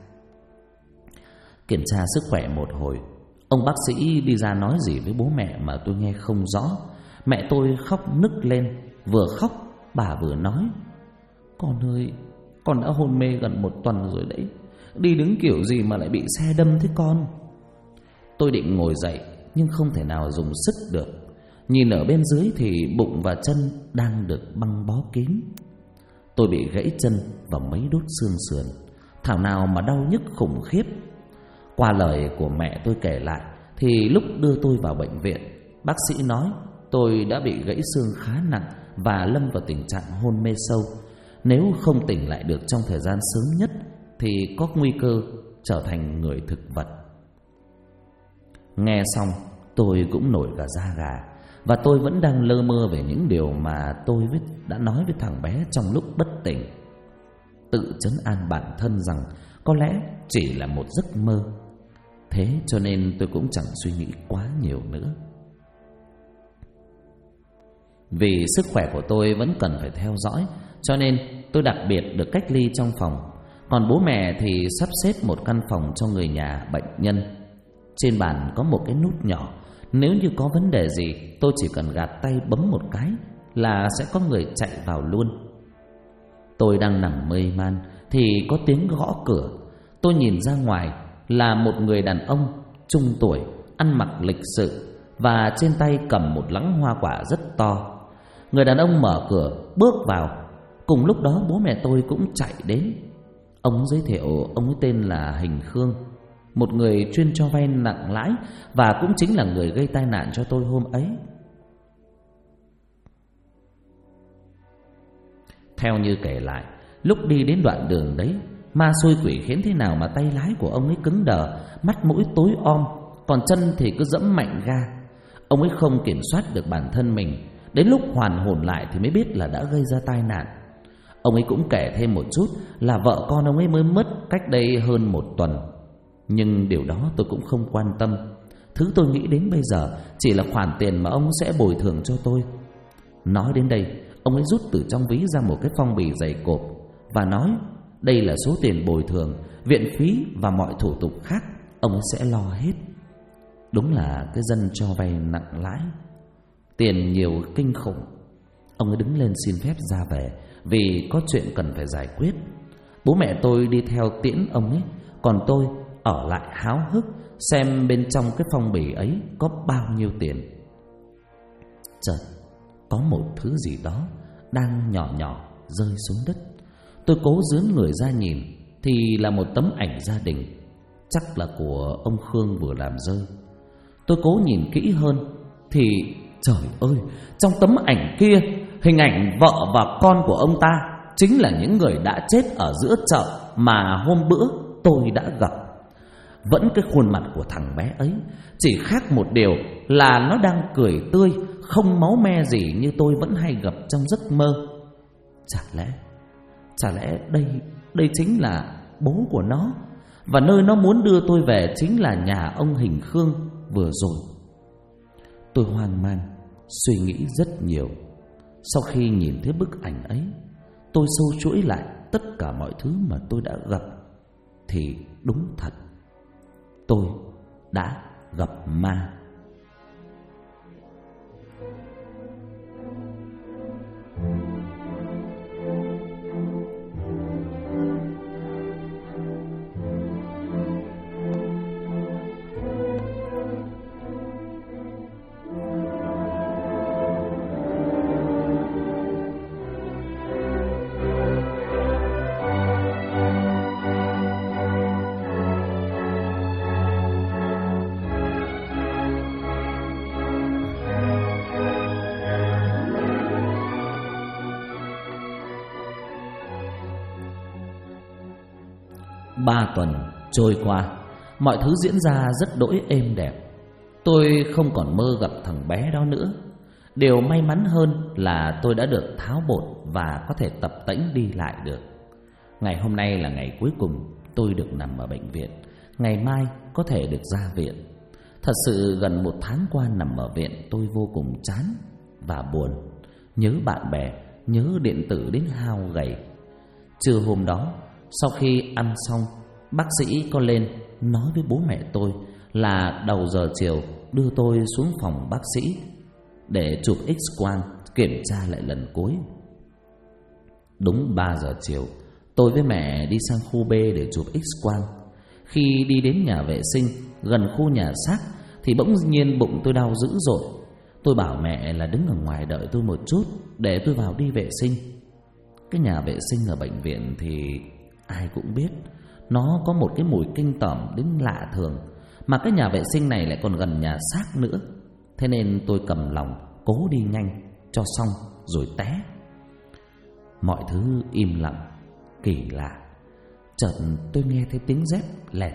tra sức khỏe một hồi. Ông bác sĩ đi ra nói gì với bố mẹ mà tôi nghe không rõ. Mẹ tôi khóc nức lên, vừa khóc bà vừa nói: "Con ơi, con đã hôn mê gần 1 tuần rồi đấy. Đi đứng kiểu gì mà lại bị xe đâm thế con?" Tôi định ngồi dậy nhưng không thể nào dùng sức được. Nhìn ở bên dưới thì bụng và chân đang được băng bó kín. Tôi bị gãy chân và mấy đốt xương sườn, thảo nào mà đau nhức khủng khiếp. Qua lời của mẹ tôi kể lại thì lúc đưa tôi vào bệnh viện, bác sĩ nói tôi đã bị gãy xương khá nặng và lâm vào tình trạng hôn mê sâu. Nếu không tỉnh lại được trong thời gian sớm nhất thì có nguy cơ trở thành người thực vật. Nghe xong tôi cũng nổi cả da gà, và tôi vẫn đang lơ mơ về những điều mà tôi đã nói với thằng bé trong lúc bất tỉnh. Tự trấn an bản thân rằng có lẽ chỉ là một giấc mơ. Thế cho nên tôi cũng chẳng suy nghĩ quá nhiều nữa. Vì sức khỏe của tôi vẫn cần phải theo dõi, cho nên tôi đặc biệt được cách ly trong phòng. Còn bố mẹ thì sắp xếp một căn phòng cho người nhà bệnh nhân. Trên bàn có một cái nút nhỏ, nếu như có vấn đề gì tôi chỉ cần gạt tay bấm một cái là sẽ có người chạy vào luôn. Tôi đang nằm mê man thì có tiếng gõ cửa. Tôi nhìn ra ngoài là một người đàn ông trung tuổi, ăn mặc lịch sự và trên tay cầm một lẵng hoa quả rất to. Người đàn ông mở cửa bước vào. Cùng lúc đó bố mẹ tôi cũng chạy đến. Ông giới thiệu ông ấy tên là Hình Khương, một người chuyên cho vay nặng lãi và cũng chính là người gây tai nạn cho tôi hôm ấy. Theo như kể lại, lúc đi đến đoạn đường đấy, ma xui quỷ khiến thế nào mà tay lái của ông ấy cứng đờ, mắt mũi tối om, còn chân thì cứ giẫm mạnh ga. Ông ấy không kiểm soát được bản thân mình, đến lúc hoàn hồn lại thì mới biết là đã gây ra tai nạn. Ông ấy cũng kể thêm một chút là vợ con ông ấy mới mất cách đây hơn 1 tuần. Nhưng điều đó tôi cũng không quan tâm. Thứ tôi nghĩ đến bây giờ chỉ là khoản tiền mà ông sẽ bồi thường cho tôi. Nói đến đây, ông ấy rút từ trong ví ra một cái phong bì dày cộp và nói đây là số tiền bồi thường, viện phí và mọi thủ tục khác ông ấy sẽ lo hết. Đúng là cái dân cho vay nặng lãi, tiền nhiều kinh khủng. Ông ấy đứng lên xin phép ra về vì có chuyện cần phải giải quyết. Bố mẹ tôi đi theo tiễn ông ấy, còn tôi ở lại háo hức xem bên trong cái phong bì ấy có bao nhiêu tiền. Chợt có một thứ gì đó đang nhỏ nhỏ rơi xuống đất. Tôi cố dướn người ra nhìn thì là một tấm ảnh gia đình, chắc là của ông Khương vừa làm rơi. Tôi cố nhìn kỹ hơn thì trời ơi, trong tấm ảnh kia, hình ảnh vợ và con của ông ta chính là những người đã chết ở giữa chợ mà hôm bữa tôi đã gặp. Vẫn cái khuôn mặt của thằng bé ấy, chỉ khác một điều là nó đang cười tươi, không máu me gì như tôi vẫn hay gặp trong giấc mơ. Chả lẽ đây chính là bố của nó, và nơi nó muốn đưa tôi về chính là nhà ông Hình Khương vừa rồi. Tôi hoang mang, suy nghĩ rất nhiều. Sau khi nhìn thấy bức ảnh ấy, tôi sâu chuỗi lại tất cả mọi thứ mà tôi đã gặp. Thì đúng thật, tôi đã gặp ma. Ba tuần trôi qua, mọi thứ diễn ra rất đỗi êm đẹp. Tôi không còn mơ gặp thằng bé đó nữa. Điều may mắn hơn là tôi đã được tháo bột và có thể tập tễnh đi lại được. Ngày hôm nay là ngày cuối cùng tôi được nằm ở bệnh viện. Ngày mai có thể được ra viện. Thật sự gần 1 tháng qua nằm ở viện, tôi vô cùng chán và buồn. Nhớ bạn bè, nhớ điện tử đến hao gầy. Trưa hôm đó, sau khi ăn xong, bác sĩ có lên nói với bố mẹ tôi là đầu giờ chiều đưa tôi xuống phòng bác sĩ để chụp X-quang kiểm tra lại lần cuối. Đúng 3 giờ chiều, tôi với mẹ đi sang khu B để chụp X-quang. Khi đi đến nhà vệ sinh gần khu nhà xác thì bỗng nhiên bụng tôi đau dữ dội. Tôi bảo mẹ là đứng ở ngoài đợi tôi một chút để tôi vào đi vệ sinh. Cái nhà vệ sinh ở bệnh viện thì ai cũng biết nó có một cái mùi kinh tởm đến lạ thường, mà cái nhà vệ sinh này lại còn gần nhà xác nữa. Thế nên tôi cầm lòng cố đi nhanh cho xong rồi té. Mọi thứ im lặng, kỳ lạ. Chợt tôi nghe thấy tiếng dép lẹt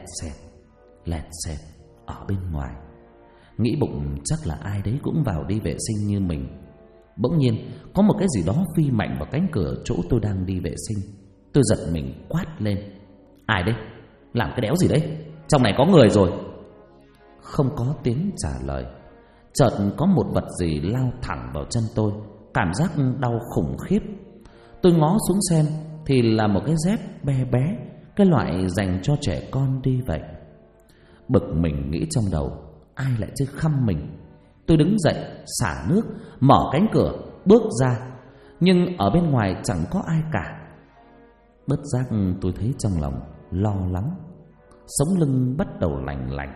xẹt ở bên ngoài. Nghĩ bụng chắc là ai đấy cũng vào đi vệ sinh như mình. Bỗng nhiên có một cái gì đó phi mạnh vào cánh cửa chỗ tôi đang đi vệ sinh. Tôi giật mình quát lên: ai đấy? Làm cái đéo gì đấy? Trong này có người rồi. Không có tiếng trả lời. Chợt có một vật gì lao thẳng vào chân tôi. Cảm giác đau khủng khiếp. Tôi ngó xuống xem thì là một cái dép bé bé, cái loại dành cho trẻ con đi vậy. Bực mình nghĩ trong đầu, ai lại chơi khăm mình. Tôi đứng dậy, xả nước, mở cánh cửa, bước ra. Nhưng ở bên ngoài chẳng có ai cả. Bất giác tôi thấy trong lòng lo lắng, sống lưng bắt đầu lành lạnh.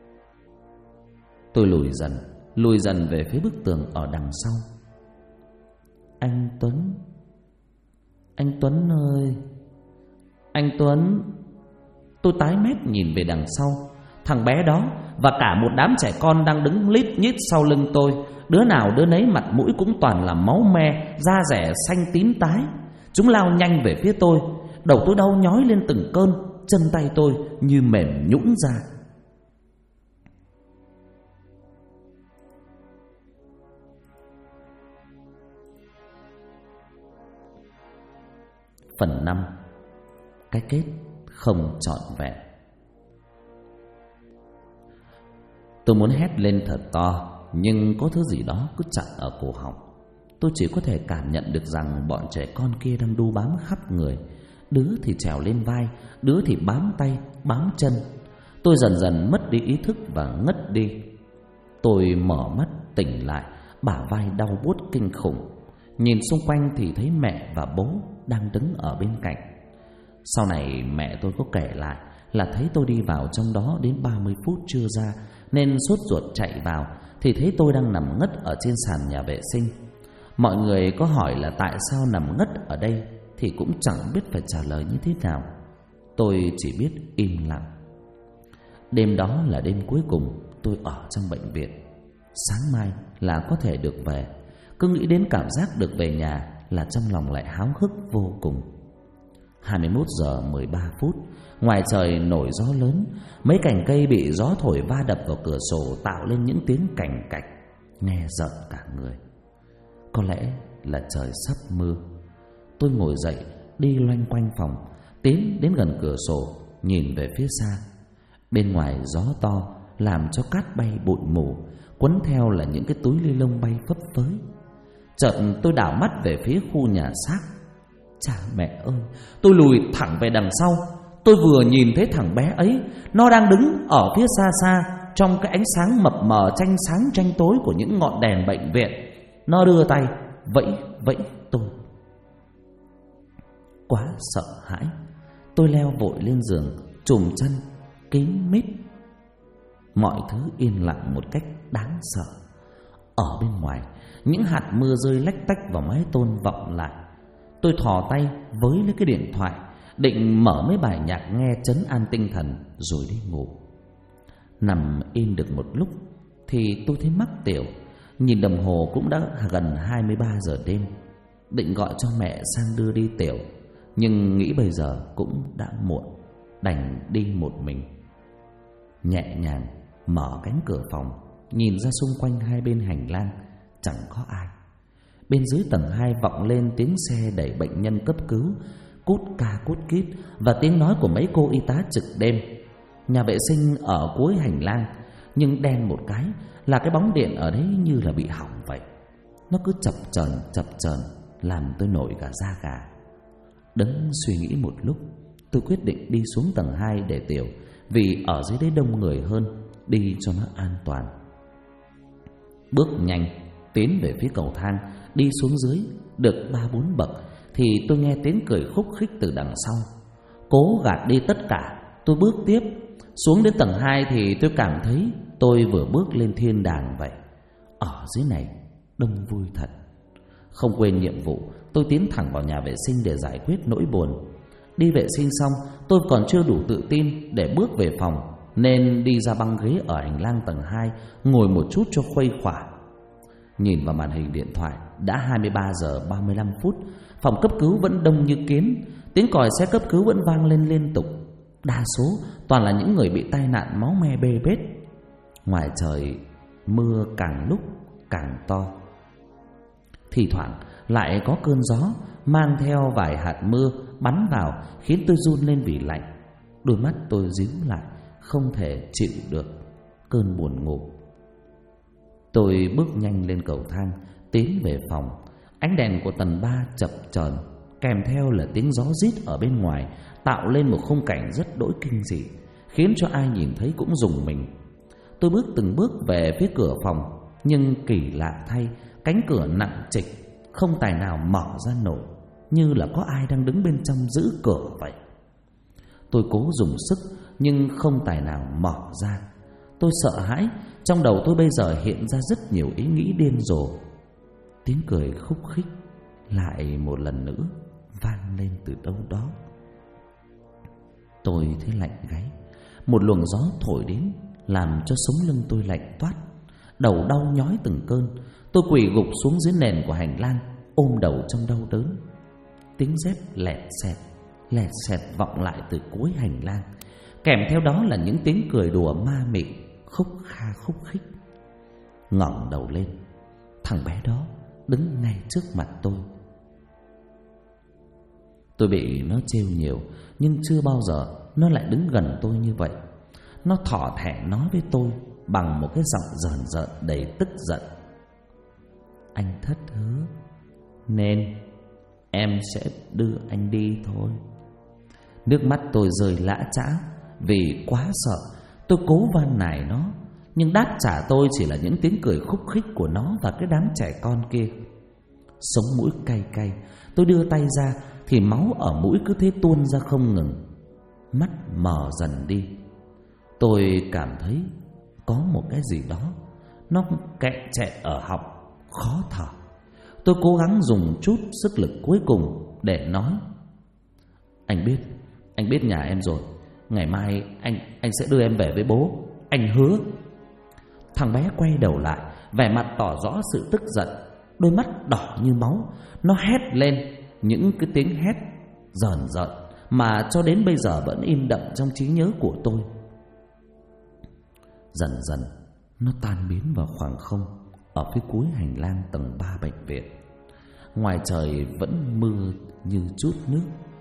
Tôi lùi dần về phía bức tường ở đằng sau. Anh Tuấn ơi, anh Tuấn. Tôi tái mét nhìn về đằng sau. Thằng bé đó và cả một đám trẻ con đang đứng lít nhít sau lưng tôi. Đứa nào đứa nấy mặt mũi cũng toàn là máu me, da rẻ xanh tím tái. Chúng lao nhanh về phía tôi. Đầu tôi đau nhói lên từng cơn, chân tay tôi như mềm nhũn ra. Phần 5. Cái kết không trọn vẹn. Tôi muốn hét lên thật to, nhưng có thứ gì đó cứ chặn ở cổ họng. Tôi chỉ có thể cảm nhận được rằng bọn trẻ con kia đang đu bám khắp người. Đứa thì trèo lên vai, đứa thì bám tay, bám chân. Tôi dần dần mất đi ý thức và ngất đi. Tôi mở mắt tỉnh lại, bả vai đau buốt kinh khủng. Nhìn xung quanh thì thấy mẹ và bố đang đứng ở bên cạnh. Sau này mẹ tôi có kể lại là thấy tôi đi vào trong đó đến 30 phút chưa ra, nên sốt ruột chạy vào thì thấy tôi đang nằm ngất ở trên sàn nhà vệ sinh. Mọi người có hỏi là tại sao nằm ngất ở đây thì cũng chẳng biết phải trả lời như thế nào. Tôi chỉ biết im lặng. Đêm đó là đêm cuối cùng tôi ở trong bệnh viện. Sáng mai là có thể được về. Cứ nghĩ đến cảm giác được về nhà là trong lòng lại háo hức vô cùng. 21 giờ 13 phút, ngoài trời nổi gió lớn. Mấy cành cây bị gió thổi va đập vào cửa sổ tạo lên những tiếng cành cạch, nghe rợn cả người. Có lẽ là trời sắp mưa. Tôi ngồi dậy, đi loanh quanh phòng, tiến đến gần cửa sổ, nhìn về phía xa. Bên ngoài gió to làm cho cát bay bụi mù, quấn theo là những cái túi ni lông bay phấp phới. Chợt tôi đảo mắt về phía khu nhà xác. Cha mẹ ơi, tôi lùi thẳng về đằng sau. Tôi vừa nhìn thấy thằng bé ấy, nó đang đứng ở phía xa xa, trong cái ánh sáng mập mờ tranh sáng tranh tối của những ngọn đèn bệnh viện. Nó đưa tay vẫy vẫy tôi. Quá sợ hãi, tôi leo vội lên giường, chùm chân kín mít. Mọi thứ yên lặng một cách đáng sợ. Ở bên ngoài, những hạt mưa rơi lách tách vào mái tôn vọng lại. Tôi thò tay với lấy cái điện thoại, định mở mấy bài nhạc nghe trấn an tinh thần rồi đi ngủ. Nằm im được một lúc thì tôi thấy mắc tiểu. Nhìn đồng hồ cũng đã gần 23 giờ đêm. Định gọi cho mẹ sang đưa đi tiểu, nhưng nghĩ bây giờ cũng đã muộn, đành đi một mình. Nhẹ nhàng mở cánh cửa phòng, nhìn ra xung quanh hai bên hành lang, chẳng có ai. Bên dưới tầng 2 vọng lên tiếng xe đẩy bệnh nhân cấp cứu, cút ca cút kít, và tiếng nói của mấy cô y tá trực đêm. Nhà vệ sinh ở cuối hành lang, nhưng đen một cái là cái bóng điện ở đấy như là bị hỏng vậy. Nó cứ chập chờn làm tôi nổi cả da gà. Đứng suy nghĩ một lúc, tôi quyết định đi xuống tầng 2 để tiểu, vì ở dưới đấy đông người hơn, đi cho nó an toàn. Bước nhanh tiến về phía cầu thang, đi xuống dưới được 3-4 bậc thì tôi nghe tiếng cười khúc khích từ đằng sau. Cố gạt đi tất cả, tôi bước tiếp. Xuống đến tầng 2 thì tôi cảm thấy tôi vừa bước lên thiên đàng vậy. Ở dưới này đông vui thật. Không quên nhiệm vụ, tôi tiến thẳng vào nhà vệ sinh để giải quyết nỗi buồn. Đi vệ sinh xong, tôi còn chưa đủ tự tin để bước về phòng, nên đi ra băng ghế ở hành lang tầng 2, ngồi một chút cho khuây khỏa. Nhìn vào màn hình điện thoại, đã 23 giờ 35 phút. Phòng cấp cứu vẫn đông như kiến, tiếng còi xe cấp cứu vẫn vang lên liên tục. Đa số toàn là những người bị tai nạn máu me bê bết. Ngoài trời mưa càng lúc càng to. Thì thoảng lại có cơn gió mang theo vài hạt mưa bắn vào, khiến tôi run lên vì lạnh. Đôi mắt tôi díu lại, không thể chịu được cơn buồn ngủ. Tôi bước nhanh lên cầu thang, tiến về phòng. Ánh đèn của tầng 3 chập chờn, kèm theo là tiếng gió rít ở bên ngoài, tạo lên một khung cảnh rất đỗi kinh dị, khiến cho ai nhìn thấy cũng rùng mình. Tôi bước từng bước về phía cửa phòng, nhưng kỳ lạ thay, cánh cửa nặng trịch, không tài nào mở ra nổi, như là có ai đang đứng bên trong giữ cửa vậy. Tôi cố dùng sức nhưng không tài nào mở ra. Tôi sợ hãi, trong đầu tôi bây giờ hiện ra rất nhiều ý nghĩ điên rồ. Tiếng cười khúc khích lại một lần nữa vang lên từ đâu đó. Tôi thấy lạnh gáy. Một luồng gió thổi đến làm cho sống lưng tôi lạnh toát, đầu đau nhói từng cơn. Tôi quỳ gục xuống dưới nền của hành lang, ôm đầu trong đau đớn. Tiếng dép lẹt xẹt vọng lại từ cuối hành lang, kèm theo đó là những tiếng cười đùa ma mị, khúc kha khúc khích. Ngẩng đầu lên, thằng bé đó đứng ngay trước mặt tôi. Tôi bị nó trêu nhiều, nhưng chưa bao giờ nó lại đứng gần tôi như vậy. Nó thỏ thẻ nói với tôi bằng một cái giọng rờn rợn đầy tức giận: "Anh thất hứa, nên em sẽ đưa anh đi thôi." Nước mắt tôi rơi lã chã vì quá sợ. Tôi cố van nài nó, nhưng đáp trả tôi chỉ là những tiếng cười khúc khích của nó và cái đám trẻ con kia. Sống mũi cay cay, tôi đưa tay ra thì máu ở mũi cứ thế tuôn ra không ngừng. Mắt mờ dần đi. Tôi cảm thấy có một cái gì đó nó kẹt chẹt ở họng, khó thở. Tôi cố gắng dùng chút sức lực cuối cùng để nói: Anh biết nhà em rồi. Ngày mai anh sẽ đưa em về với bố. Anh hứa." Thằng bé quay đầu lại, vẻ mặt tỏ rõ sự tức giận, đôi mắt đỏ như máu. Nó hét lên những cái tiếng hét rờn rợn mà cho đến bây giờ vẫn in đậm trong trí nhớ của tôi. Dần dần nó tan biến vào khoảng không ở phía cuối hành lang tầng 3 bệnh viện. Ngoài trời vẫn mưa như chút nước.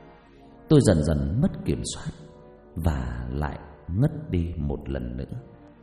tôi dần dần mất kiểm soát và lại ngất đi một lần nữa.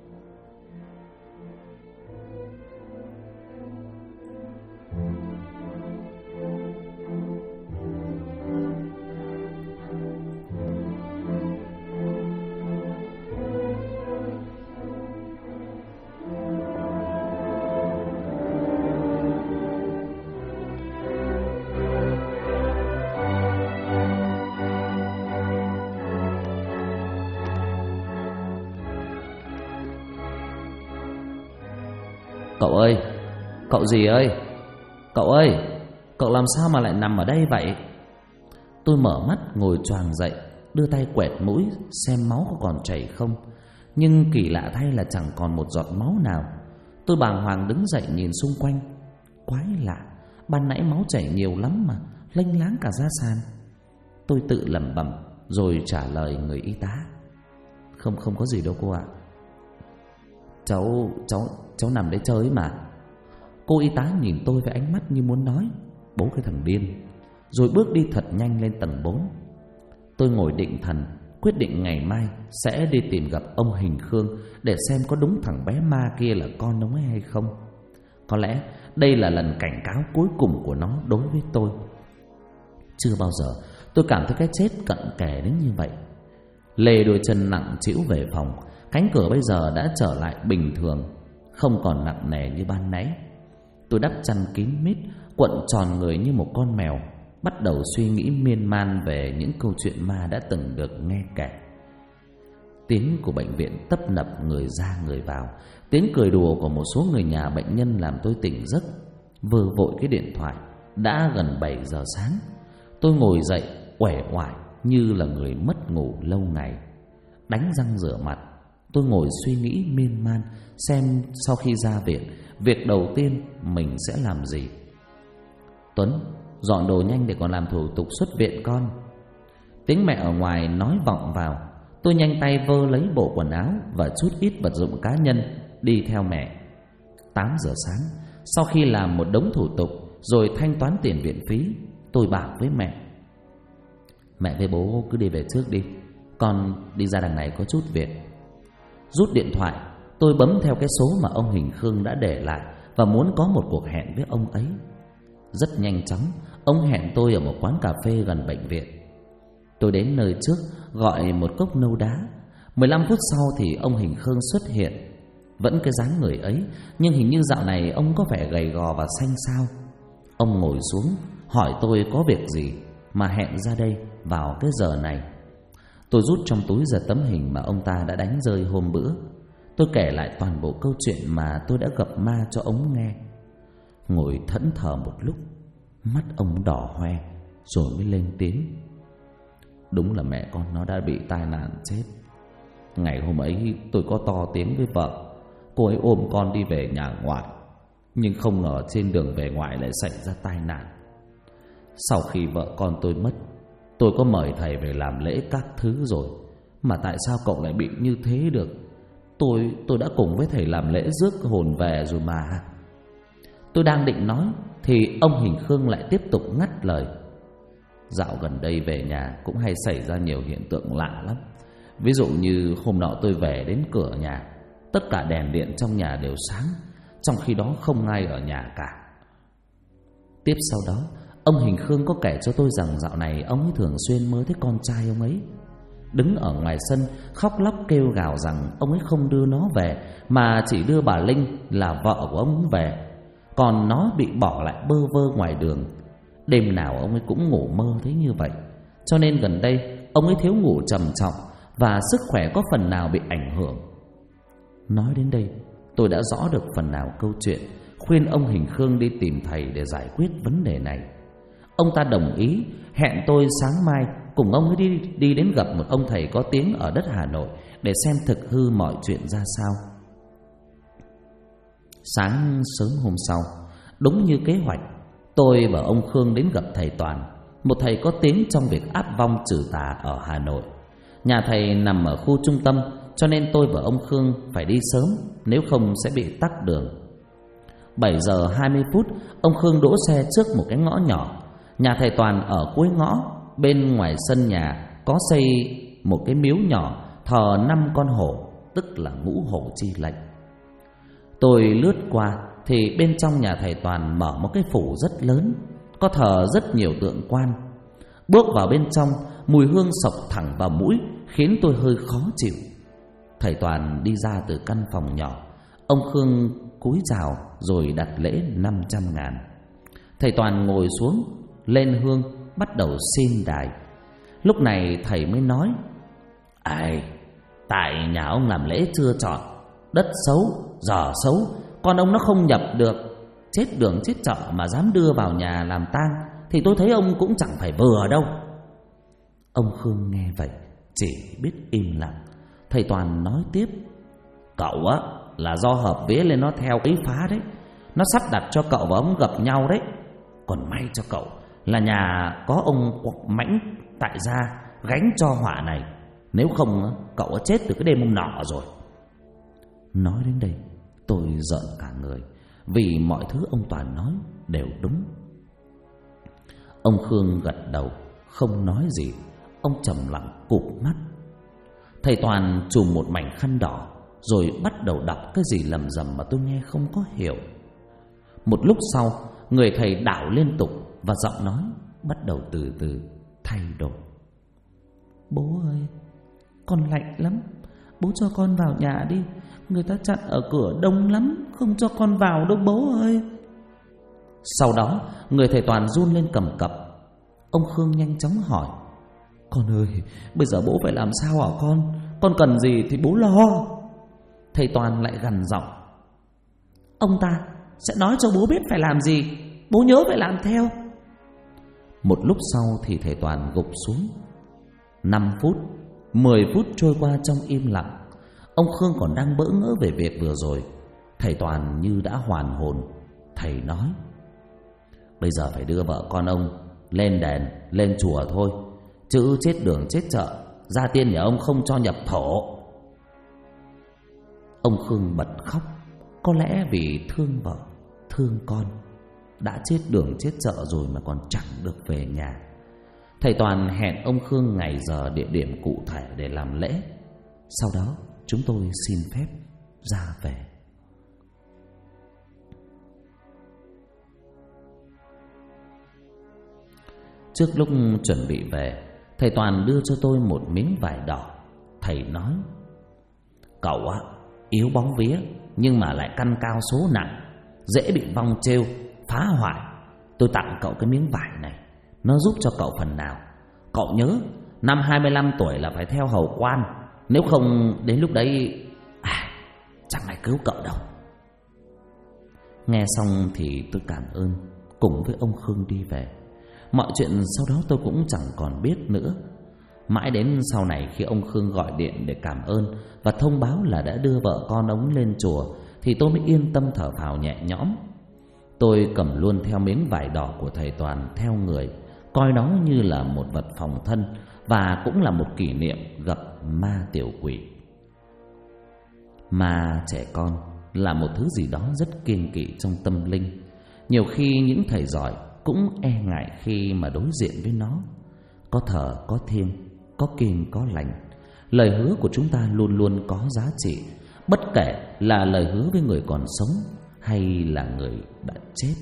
Cậu ơi, cậu gì ơi, cậu ơi, cậu làm sao mà lại nằm ở đây vậy? Tôi mở mắt ngồi choàng dậy, đưa tay quẹt mũi xem máu có còn chảy không. Nhưng kỳ lạ thay là chẳng còn một giọt máu nào. Tôi bàng hoàng đứng dậy nhìn xung quanh. Quái lạ, ban nãy máu chảy nhiều lắm mà lênh láng cả ra sàn. Tôi tự lẩm bẩm rồi trả lời người y tá: Không có gì đâu cô ạ. Cháu nằm đấy chơi mà. Cô y tá nhìn tôi với ánh mắt như muốn nói: Bố cái thằng điên. Rồi bước đi thật nhanh lên tầng 4. Tôi ngồi định thần, quyết định ngày mai sẽ đi tìm gặp ông Hình Khương để xem có đúng thằng bé ma kia là con ông ấy hay không. Có lẽ đây là lần cảnh cáo cuối cùng của nó đối với tôi. Chưa bao giờ tôi cảm thấy cái chết cận kề đến như vậy. Lê đôi chân nặng trĩu về phòng. Cánh cửa bây giờ đã trở lại bình thường, không còn nặng nề như ban nãy. Tôi đắp chăn kín mít, cuộn tròn người như một con mèo, bắt đầu suy nghĩ miên man về những câu chuyện ma đã từng được nghe kể. Tiếng của bệnh viện tấp nập người ra người vào, tiếng cười đùa của một số người nhà bệnh nhân làm tôi tỉnh giấc. Vừa vội cái điện thoại, đã gần 7 giờ sáng. Tôi ngồi dậy uể oải như là người mất ngủ lâu ngày. Đánh răng rửa mặt, tôi ngồi suy nghĩ miên man xem sau khi ra viện, việc đầu tiên mình sẽ làm gì. Tuấn, dọn đồ nhanh để còn làm thủ tục xuất viện con. Tiếng mẹ ở ngoài nói vọng vào. Tôi nhanh tay vơ lấy bộ quần áo và chút ít vật dụng cá nhân, đi theo mẹ. 8 giờ sáng, sau khi làm một đống thủ tục rồi thanh toán tiền viện phí, tôi bảo với mẹ: Mẹ với bố cứ đi về trước đi, con đi ra đằng này có chút việc. Rút điện thoại, tôi bấm theo cái số mà ông Hình Khương đã để lại và muốn có một cuộc hẹn với ông ấy. Rất nhanh chóng, ông hẹn tôi ở một quán cà phê gần bệnh viện. Tôi đến nơi trước, gọi một cốc nâu đá. 15 phút sau thì ông Hình Khương xuất hiện. Vẫn cái dáng người ấy, nhưng hình như dạo này ông có vẻ gầy gò và xanh xao. Ông ngồi xuống, hỏi tôi có việc gì mà hẹn ra đây vào cái giờ này. Tôi rút trong túi ra tấm hình mà ông ta đã đánh rơi hôm bữa. Tôi kể lại toàn bộ câu chuyện mà tôi đã gặp ma cho ông nghe. Ngồi thẫn thờ một lúc, mắt ông đỏ hoe rồi mới lên tiếng: Đúng là mẹ con nó đã bị tai nạn chết. Ngày hôm ấy tôi có to tiếng với vợ, cô ấy ôm con đi về nhà ngoại. Nhưng không ngờ trên đường về ngoại lại xảy ra tai nạn. Sau khi vợ con tôi mất, tôi có mời thầy về làm lễ các thứ rồi, mà tại sao cậu lại bị như thế được? Tôi đã cùng với thầy làm lễ rước hồn về rồi mà. Tôi đang định nói thì ông Hình Khương lại tiếp tục ngắt lời: Dạo gần đây về nhà cũng hay xảy ra nhiều hiện tượng lạ lắm. Ví dụ như hôm nọ tôi về đến cửa nhà, tất cả đèn điện trong nhà đều sáng, trong khi đó không ai ở nhà cả. Tiếp sau đó, ông Hình Khương có kể cho tôi rằng dạo này ông ấy thường xuyên mơ thấy con trai ông ấy đứng ở ngoài sân khóc lóc kêu gào rằng ông ấy không đưa nó về, mà chỉ đưa bà Linh là vợ của ông về, còn nó bị bỏ lại bơ vơ ngoài đường. Đêm nào ông ấy cũng ngủ mơ thấy như vậy, cho nên gần đây ông ấy thiếu ngủ trầm trọng và sức khỏe có phần nào bị ảnh hưởng. Nói đến đây, tôi đã rõ được phần nào câu chuyện, khuyên ông Hình Khương đi tìm thầy để giải quyết vấn đề này. Ông ta đồng ý hẹn tôi sáng mai cùng ông ấy đi đến gặp một ông thầy có tiếng ở đất Hà Nội để xem thực hư mọi chuyện ra sao. Sáng sớm hôm sau, đúng như kế hoạch, tôi và ông Khương đến gặp thầy Toàn, một thầy có tiếng trong việc áp vong trừ tà ở Hà Nội. Nhà thầy nằm ở khu trung tâm, cho nên tôi và ông Khương phải đi sớm, nếu không sẽ bị tắc đường. 7 giờ 20 phút, ông Khương đỗ xe trước một cái ngõ nhỏ. Nhà thầy Toàn ở cuối ngõ, bên ngoài sân nhà có xây một cái miếu nhỏ thờ 5 con hổ, tức là ngũ hổ chi lệnh. Tôi lướt qua thì bên trong nhà thầy Toàn mở một cái phủ rất lớn, có thờ rất nhiều tượng quan. Bước vào bên trong, mùi hương xộc thẳng vào mũi khiến tôi hơi khó chịu. Thầy Toàn đi ra từ căn phòng nhỏ. Ông Khương cúi chào rồi đặt lễ 500.000. Thầy Toàn ngồi xuống, lên hương, bắt đầu xin đài. Lúc này thầy mới nói: "Ai, tại nhà ông làm lễ chưa chọn, đất xấu, giờ xấu, con ông nó không nhập được, chết đường chết chợ mà dám đưa vào nhà làm tang, thì tôi thấy ông cũng chẳng phải vừa đâu." Ông Khương nghe vậy chỉ biết im lặng. Thầy Toàn nói tiếp: "Cậu á là do hợp vía lên nó theo ý phá đấy, nó sắp đặt cho cậu và ông gặp nhau đấy. Còn may cho cậu là nhà có ông Mãnh tại gia gánh cho họa này, nếu không cậu đã chết từ cái đêm hôm nọ rồi." Nói đến đây tôi giận cả người, vì mọi thứ ông Toàn nói đều đúng. Ông Khương gật đầu không nói gì. Ông trầm lặng cụp mắt. Thầy Toàn trùm một mảnh khăn đỏ rồi bắt đầu đọc cái gì lầm rầm mà tôi nghe không có hiểu. Một lúc sau, người thầy đảo liên tục và giọng nói bắt đầu từ từ thay đổi. "Bố ơi, con lạnh lắm, bố cho con vào nhà đi, người ta chặn ở cửa đông lắm, không cho con vào đâu bố ơi." Sau đó, người thầy Toàn run lên cầm cập. Ông Khương nhanh chóng hỏi: "Con ơi, bây giờ bố phải làm sao hả con? Con cần gì thì bố lo." Thầy Toàn lại gằn giọng: "Ông ta sẽ nói cho bố biết phải làm gì, bố nhớ phải làm theo." Một lúc sau thì thầy Toàn gục xuống. 5 phút, 10 phút trôi qua trong im lặng. Ông Khương còn đang bỡ ngỡ về việc vừa rồi. Thầy Toàn như đã hoàn hồn. Thầy nói: "Bây giờ phải đưa vợ con ông lên đền, lên chùa thôi, chứ chết đường chết chợ, gia tiên nhà ông không cho nhập thổ." Ông Khương bật khóc, có lẽ vì thương vợ, thương con. Đã chết đường chết chợ rồi mà còn chẳng được về nhà. Thầy Toàn hẹn ông Khương ngày giờ địa điểm cụ thể để làm lễ. Sau đó chúng tôi xin phép ra về. Trước lúc chuẩn bị về, thầy Toàn đưa cho tôi một miếng vải đỏ. Thầy nói: "Cậu á, yếu bóng vía nhưng mà lại căn cao số nặng, dễ bị vong trêu, phá hoại. Tôi tặng cậu cái miếng vải này, nó giúp cho cậu phần nào. Cậu nhớ, năm 25 tuổi là phải theo hầu quan, nếu không đến lúc đấy chẳng ai cứu cậu đâu." Nghe xong thì tôi cảm ơn, cùng với ông Khương đi về. Mọi chuyện sau đó tôi cũng chẳng còn biết nữa. Mãi đến sau này khi ông Khương gọi điện để cảm ơn và thông báo là đã đưa vợ con ông lên chùa, thì tôi mới yên tâm thở phào nhẹ nhõm. Tôi cầm luôn theo miếng vải đỏ của thầy Toàn theo người, coi nó như là một vật phòng thân và cũng là một kỷ niệm gặp ma tiểu quỷ. Ma trẻ con là một thứ gì đó rất kiêng kỵ trong tâm linh. Nhiều khi những thầy giỏi cũng e ngại khi mà đối diện với nó. Có thờ có thiêng, có kiêng có lành. Lời hứa của chúng ta luôn luôn có giá trị, bất kể là lời hứa với người còn sống hay là người đã chết.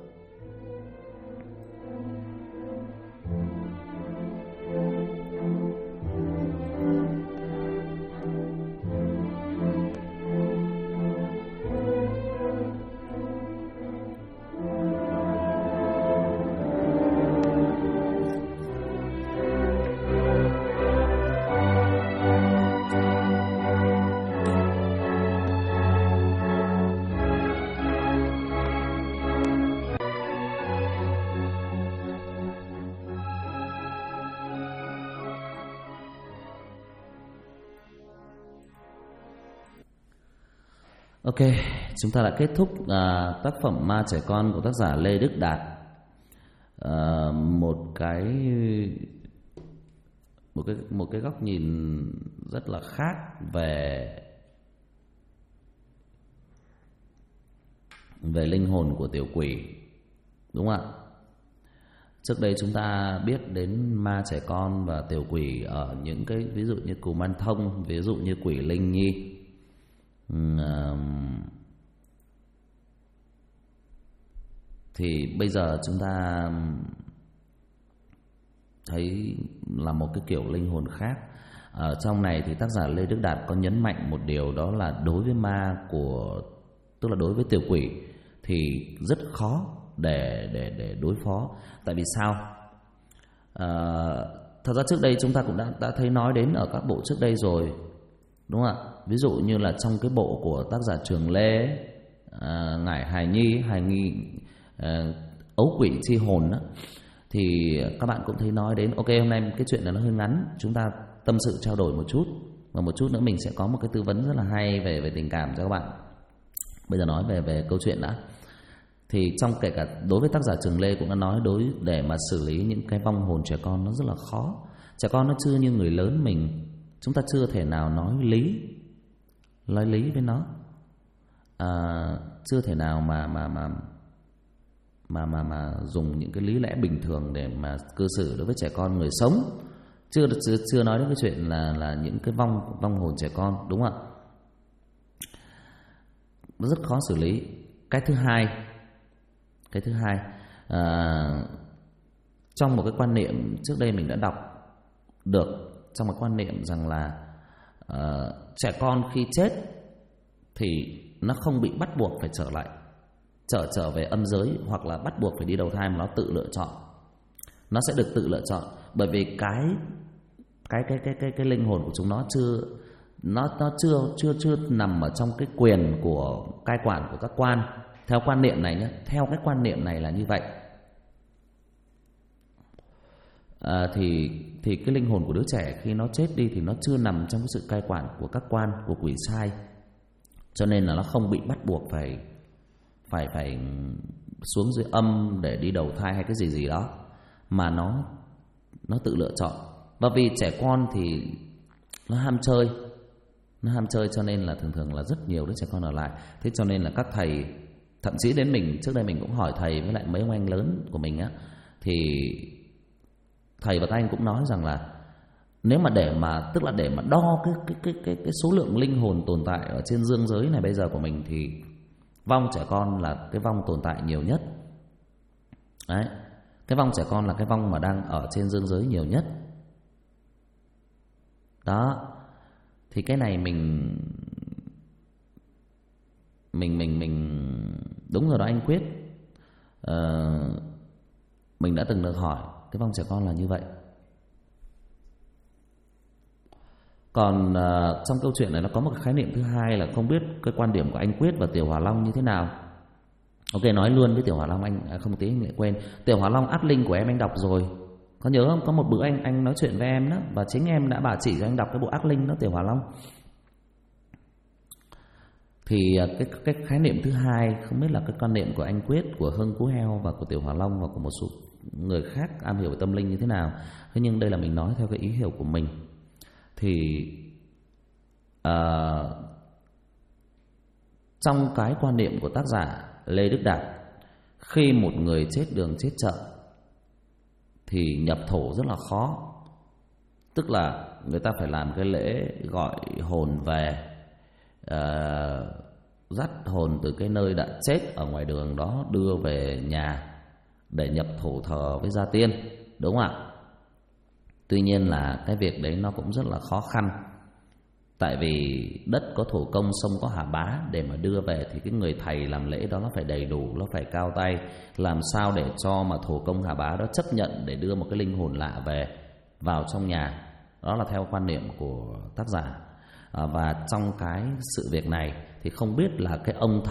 Ok, chúng ta đã kết thúc tác phẩm Ma Trẻ Con của tác giả Lê Đức Đạt. Một cái góc nhìn rất là khác về linh hồn của tiểu quỷ, đúng không ạ? Trước đây chúng ta biết đến ma trẻ con và tiểu quỷ ở những cái ví dụ như Cù Man Thông, ví dụ như quỷ Linh Nhi. Thì bây giờ chúng ta thấy là một cái kiểu linh hồn khác. Ở trong này thì tác giả Lê Đức Đạt có nhấn mạnh một điều, đó là đối với ma tức là đối với tiểu quỷ thì rất khó để đối phó. Tại vì sao? Thật ra trước đây chúng ta cũng đã thấy nói đến ở các bộ trước đây rồi, đúng không ạ? Ví dụ như là trong cái bộ của tác giả Trường Lê, Ngải Hài Nhi Ấu Quỷ Chi Hồn đó, thì các bạn cũng thấy nói đến. Ok, hôm nay cái chuyện này nó hơi ngắn, chúng ta tâm sự trao đổi một chút, và một chút nữa mình sẽ có một cái tư vấn rất là hay về tình cảm cho các bạn. Bây giờ nói về câu chuyện đã. Thì trong kể cả đối với tác giả Trường Lê cũng đã nói, để mà xử lý những cái vong hồn trẻ con nó rất là khó. Trẻ con nó chưa như người lớn mình, chúng ta chưa thể nào nói lý với nó, chưa thể nào mà dùng những cái lý lẽ bình thường để mà cư xử đối với trẻ con người sống. Chưa nói đến cái chuyện là những cái vong hồn trẻ con, đúng không ạ? Rất khó xử lý. Cái thứ hai, trong một cái quan niệm trước đây mình đã đọc được, trong một quan niệm rằng là trẻ con khi chết thì nó không bị bắt buộc phải trở về âm giới, hoặc là bắt buộc phải đi đầu thai, mà nó tự lựa chọn. Nó sẽ được tự lựa chọn, bởi vì cái linh hồn của chúng nó chưa nằm ở trong cái quyền của cai quản của các quan. Theo quan niệm này nhé, theo cái quan niệm này là như vậy. Thì cái linh hồn của đứa trẻ khi nó chết đi thì nó chưa nằm trong cái sự cai quản của các quan, của quỷ sai, cho nên là nó không bị bắt buộc phải xuống dưới âm để đi đầu thai hay cái gì đó, mà nó tự lựa chọn. Và vì trẻ con thì nó ham chơi, cho nên là thường là rất nhiều đứa trẻ con ở lại. Thế cho nên là các thầy, thậm chí đến mình trước đây mình cũng hỏi thầy với lại mấy ông anh lớn của mình á, thì thầy và các anh cũng nói rằng là nếu mà để mà đo cái số lượng linh hồn tồn tại ở trên dương giới này bây giờ của mình, thì vong trẻ con là cái vong tồn tại nhiều nhất. Đấy, cái vong trẻ con là cái vong mà đang ở trên dương giới nhiều nhất. Đó, thì cái này mình đúng rồi đó anh Quyết. Mình đã từng được hỏi cái vong trẻ con là như vậy. Còn trong câu chuyện này nó có một cái khái niệm thứ hai, là không biết cái quan điểm của anh Quyết và Tiểu Hỏa Long như thế nào. Ok, nói luôn với Tiểu Hỏa Long, anh không tí anh lại quên. Tiểu Hỏa Long át linh của em anh đọc rồi, có nhớ không? Có một bữa anh nói chuyện với em đó, và chính em đã bảo chỉ cho anh đọc cái bộ ác linh đó, Tiểu Hỏa Long. Thì cái khái niệm thứ hai, không biết là cái quan niệm của anh Quyết, của Hưng Cú Heo và của Tiểu Hỏa Long và của một số người khác am hiểu về tâm linh như thế nào. Thế nhưng đây là mình nói theo cái ý hiểu của mình. Thì trong cái quan niệm của tác giả Lê Đức Đạt, khi một người chết đường chết chợ thì nhập thổ rất là khó. Tức là người ta phải làm cái lễ gọi hồn về, dắt hồn từ cái nơi đã chết ở ngoài đường đó đưa về nhà để nhập thổ thờ với gia tiên, đúng không ạ? Tuy nhiên là cái việc đấy nó cũng rất là khó khăn. Tại vì đất có thổ công, sông có hà bá, để mà đưa về thì cái người thầy làm lễ đó nó phải đầy đủ, nó phải cao tay. Làm sao để cho mà thổ công hà bá đó chấp nhận để đưa một cái linh hồn lạ về vào trong nhà. Đó là theo quan niệm của tác giả. Và trong cái sự việc này thì không biết là cái ông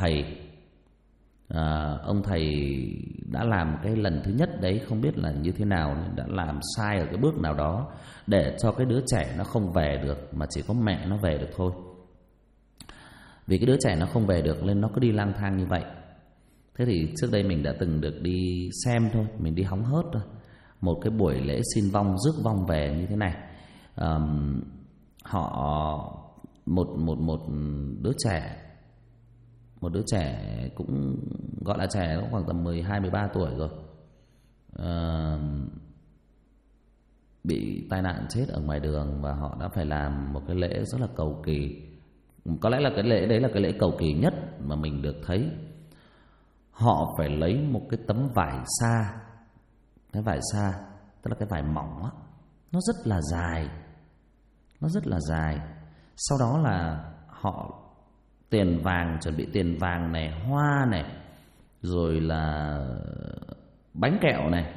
thầy đã làm cái lần thứ nhất đấy, không biết là như thế nào, đã làm sai ở cái bước nào đó để cho cái đứa trẻ nó không về được, mà chỉ có mẹ nó về được thôi. Vì cái đứa trẻ nó không về được nên nó cứ đi lang thang như vậy. Thế thì trước đây mình đã từng được đi xem thôi, mình đi hóng hớt thôi, một cái buổi lễ xin vong, rước vong về như thế này. Một đứa trẻ cũng gọi là trẻ, cũng khoảng tầm 12-13 tuổi rồi. bị tai nạn chết ở ngoài đường, và họ đã phải làm một cái lễ rất là cầu kỳ. Có lẽ là cái lễ đấy là cái lễ cầu kỳ nhất mà mình được thấy. Họ phải lấy một cái tấm vải sa, cái vải sa tức là cái vải mỏng á, nó rất là dài, nó rất là dài. Sau đó là họ tiền vàng, chuẩn bị tiền vàng này, hoa này, rồi là bánh kẹo này,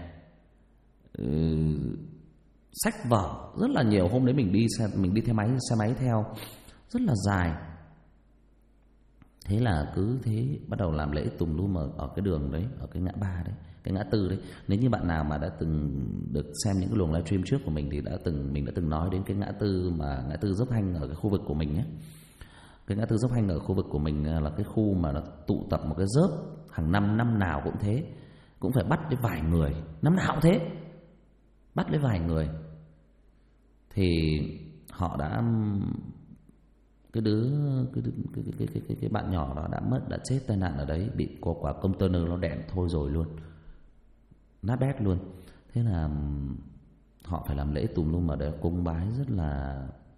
sách vở rất là nhiều. Hôm đấy mình đi xe máy theo rất là dài. Thế là cứ thế bắt đầu làm lễ tùm lum ở cái đường đấy, ở cái ngã ba đấy, cái ngã tư đấy. Nếu như bạn nào mà đã từng được xem những cái luồng livestream trước của mình thì mình đã từng nói đến cái ngã tư Dốc Hanh ở cái khu vực của mình nhé. Cái ngã tư Dốc Hanh ở khu vực của mình là cái khu mà nó tụ tập một cái dớp hàng năm nào cũng thế, cũng phải bắt đến vài người, năm nào cũng thế, bắt đến vài người. Thì họ đã cái bạn nhỏ đó đã chết tai nạn ở đấy, bị quả container nó đè thôi rồi luôn, nát bét luôn. Thế là họ phải làm lễ tùm lum ở đấy, cúng bái rất là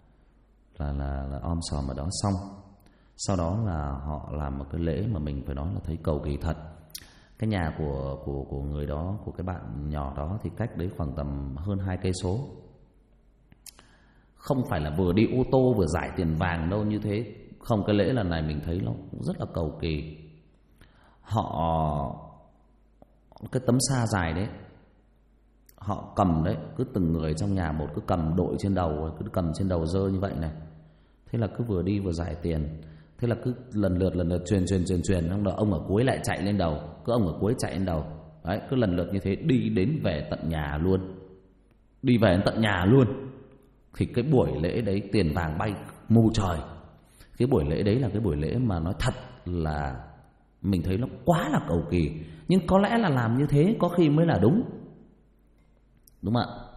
om sòm ở đó. Xong sau đó là họ làm một cái lễ mà mình phải nói là thấy cầu kỳ thật. Cái nhà của người đó, của cái bạn nhỏ đó thì cách đấy khoảng tầm hơn 2 cây số. Không phải là vừa đi ô tô vừa giải tiền vàng đâu như thế. Không, cái lễ lần này mình thấy nó cũng rất là cầu kỳ. Họ cái tấm sa dài đấy, họ cầm đấy, cứ từng người trong nhà một cứ cầm đội trên đầu, cứ cầm trên đầu dơ như vậy này. Thế là cứ vừa đi vừa giải tiền. Thế là cứ lần lượt truyền, ông ở cuối lại chạy lên đầu, cứ ông ở cuối chạy lên đầu. Đấy, cứ lần lượt như thế đi đến về tận nhà luôn. Đi về đến tận nhà luôn. Thì cái buổi lễ đấy tiền vàng bay mù trời. Cái buổi lễ đấy là cái buổi lễ mà nói thật là mình thấy nó quá là cầu kỳ. Nhưng có lẽ là làm như thế có khi mới là đúng. Đúng không ạ?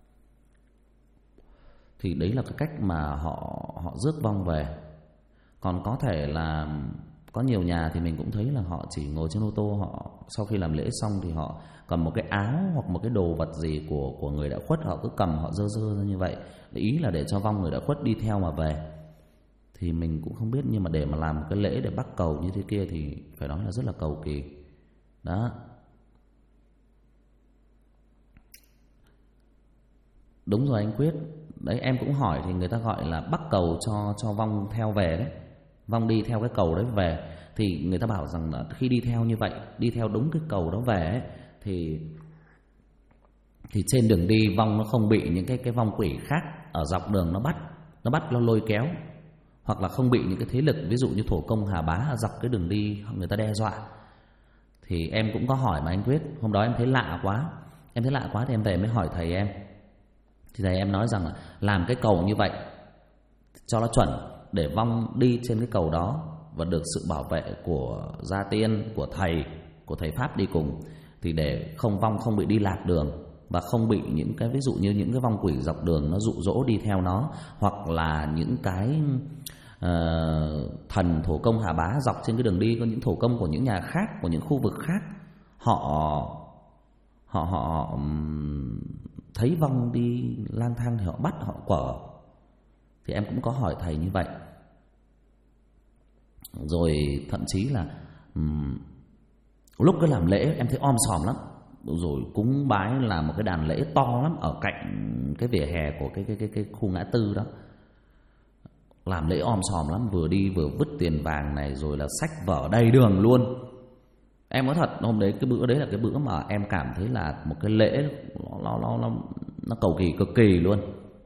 Thì đấy là cái cách mà họ rước vong về. Còn có thể là có nhiều nhà thì mình cũng thấy là họ chỉ ngồi trên ô tô, họ sau khi làm lễ xong thì họ cầm một cái áo hoặc một cái đồ vật gì của người đã khuất, họ cứ cầm, họ dơ ra như vậy. Ý là để cho vong người đã khuất đi theo mà về. Thì mình cũng không biết, nhưng mà để mà làm một cái lễ để bắt cầu như thế kia thì phải nói là rất là cầu kỳ. Đó. Đúng rồi anh Quyết. Đấy, em cũng hỏi thì người ta gọi là bắt cầu cho vong theo về đấy. Vong đi theo cái cầu đấy về. Thì người ta bảo rằng là khi đi theo như vậy, đi theo đúng cái cầu đó về ấy, thì trên đường đi vong nó không bị những cái vong quỷ khác ở dọc đường nó lôi kéo, hoặc là không bị những cái thế lực ví dụ như thổ công Hà Bá ở dọc cái đường đi người ta đe dọa. Thì em cũng có hỏi mà anh Quyết. Hôm đó em thấy lạ quá thì em về mới hỏi thầy em. Thì thầy em nói rằng là làm cái cầu như vậy cho nó chuẩn, để vong đi trên cái cầu đó và được sự bảo vệ của gia tiên, của thầy Pháp đi cùng, thì để vong không bị đi lạc đường, và không bị những cái ví dụ như những cái vong quỷ dọc đường nó dụ dỗ đi theo nó, hoặc là những cái thần thổ công Hà Bá dọc trên cái đường đi, có những thổ công của những nhà khác, của những khu vực khác, họ thấy vong đi lang thang thì họ bắt, họ quở. Thì em cũng có hỏi thầy như vậy. Rồi thậm chí là lúc cái làm lễ em thấy om sòm lắm. Rồi cúng bái là một cái đàn lễ to lắm ở cạnh cái vỉa hè của cái khu ngã tư đó. Làm lễ om sòm lắm, vừa đi vừa vứt tiền vàng này, rồi là sách vở đầy đường luôn. Em nói thật, hôm đấy cái bữa đấy là cái bữa mà em cảm thấy là một cái lễ nó cầu kỳ cực kỳ luôn.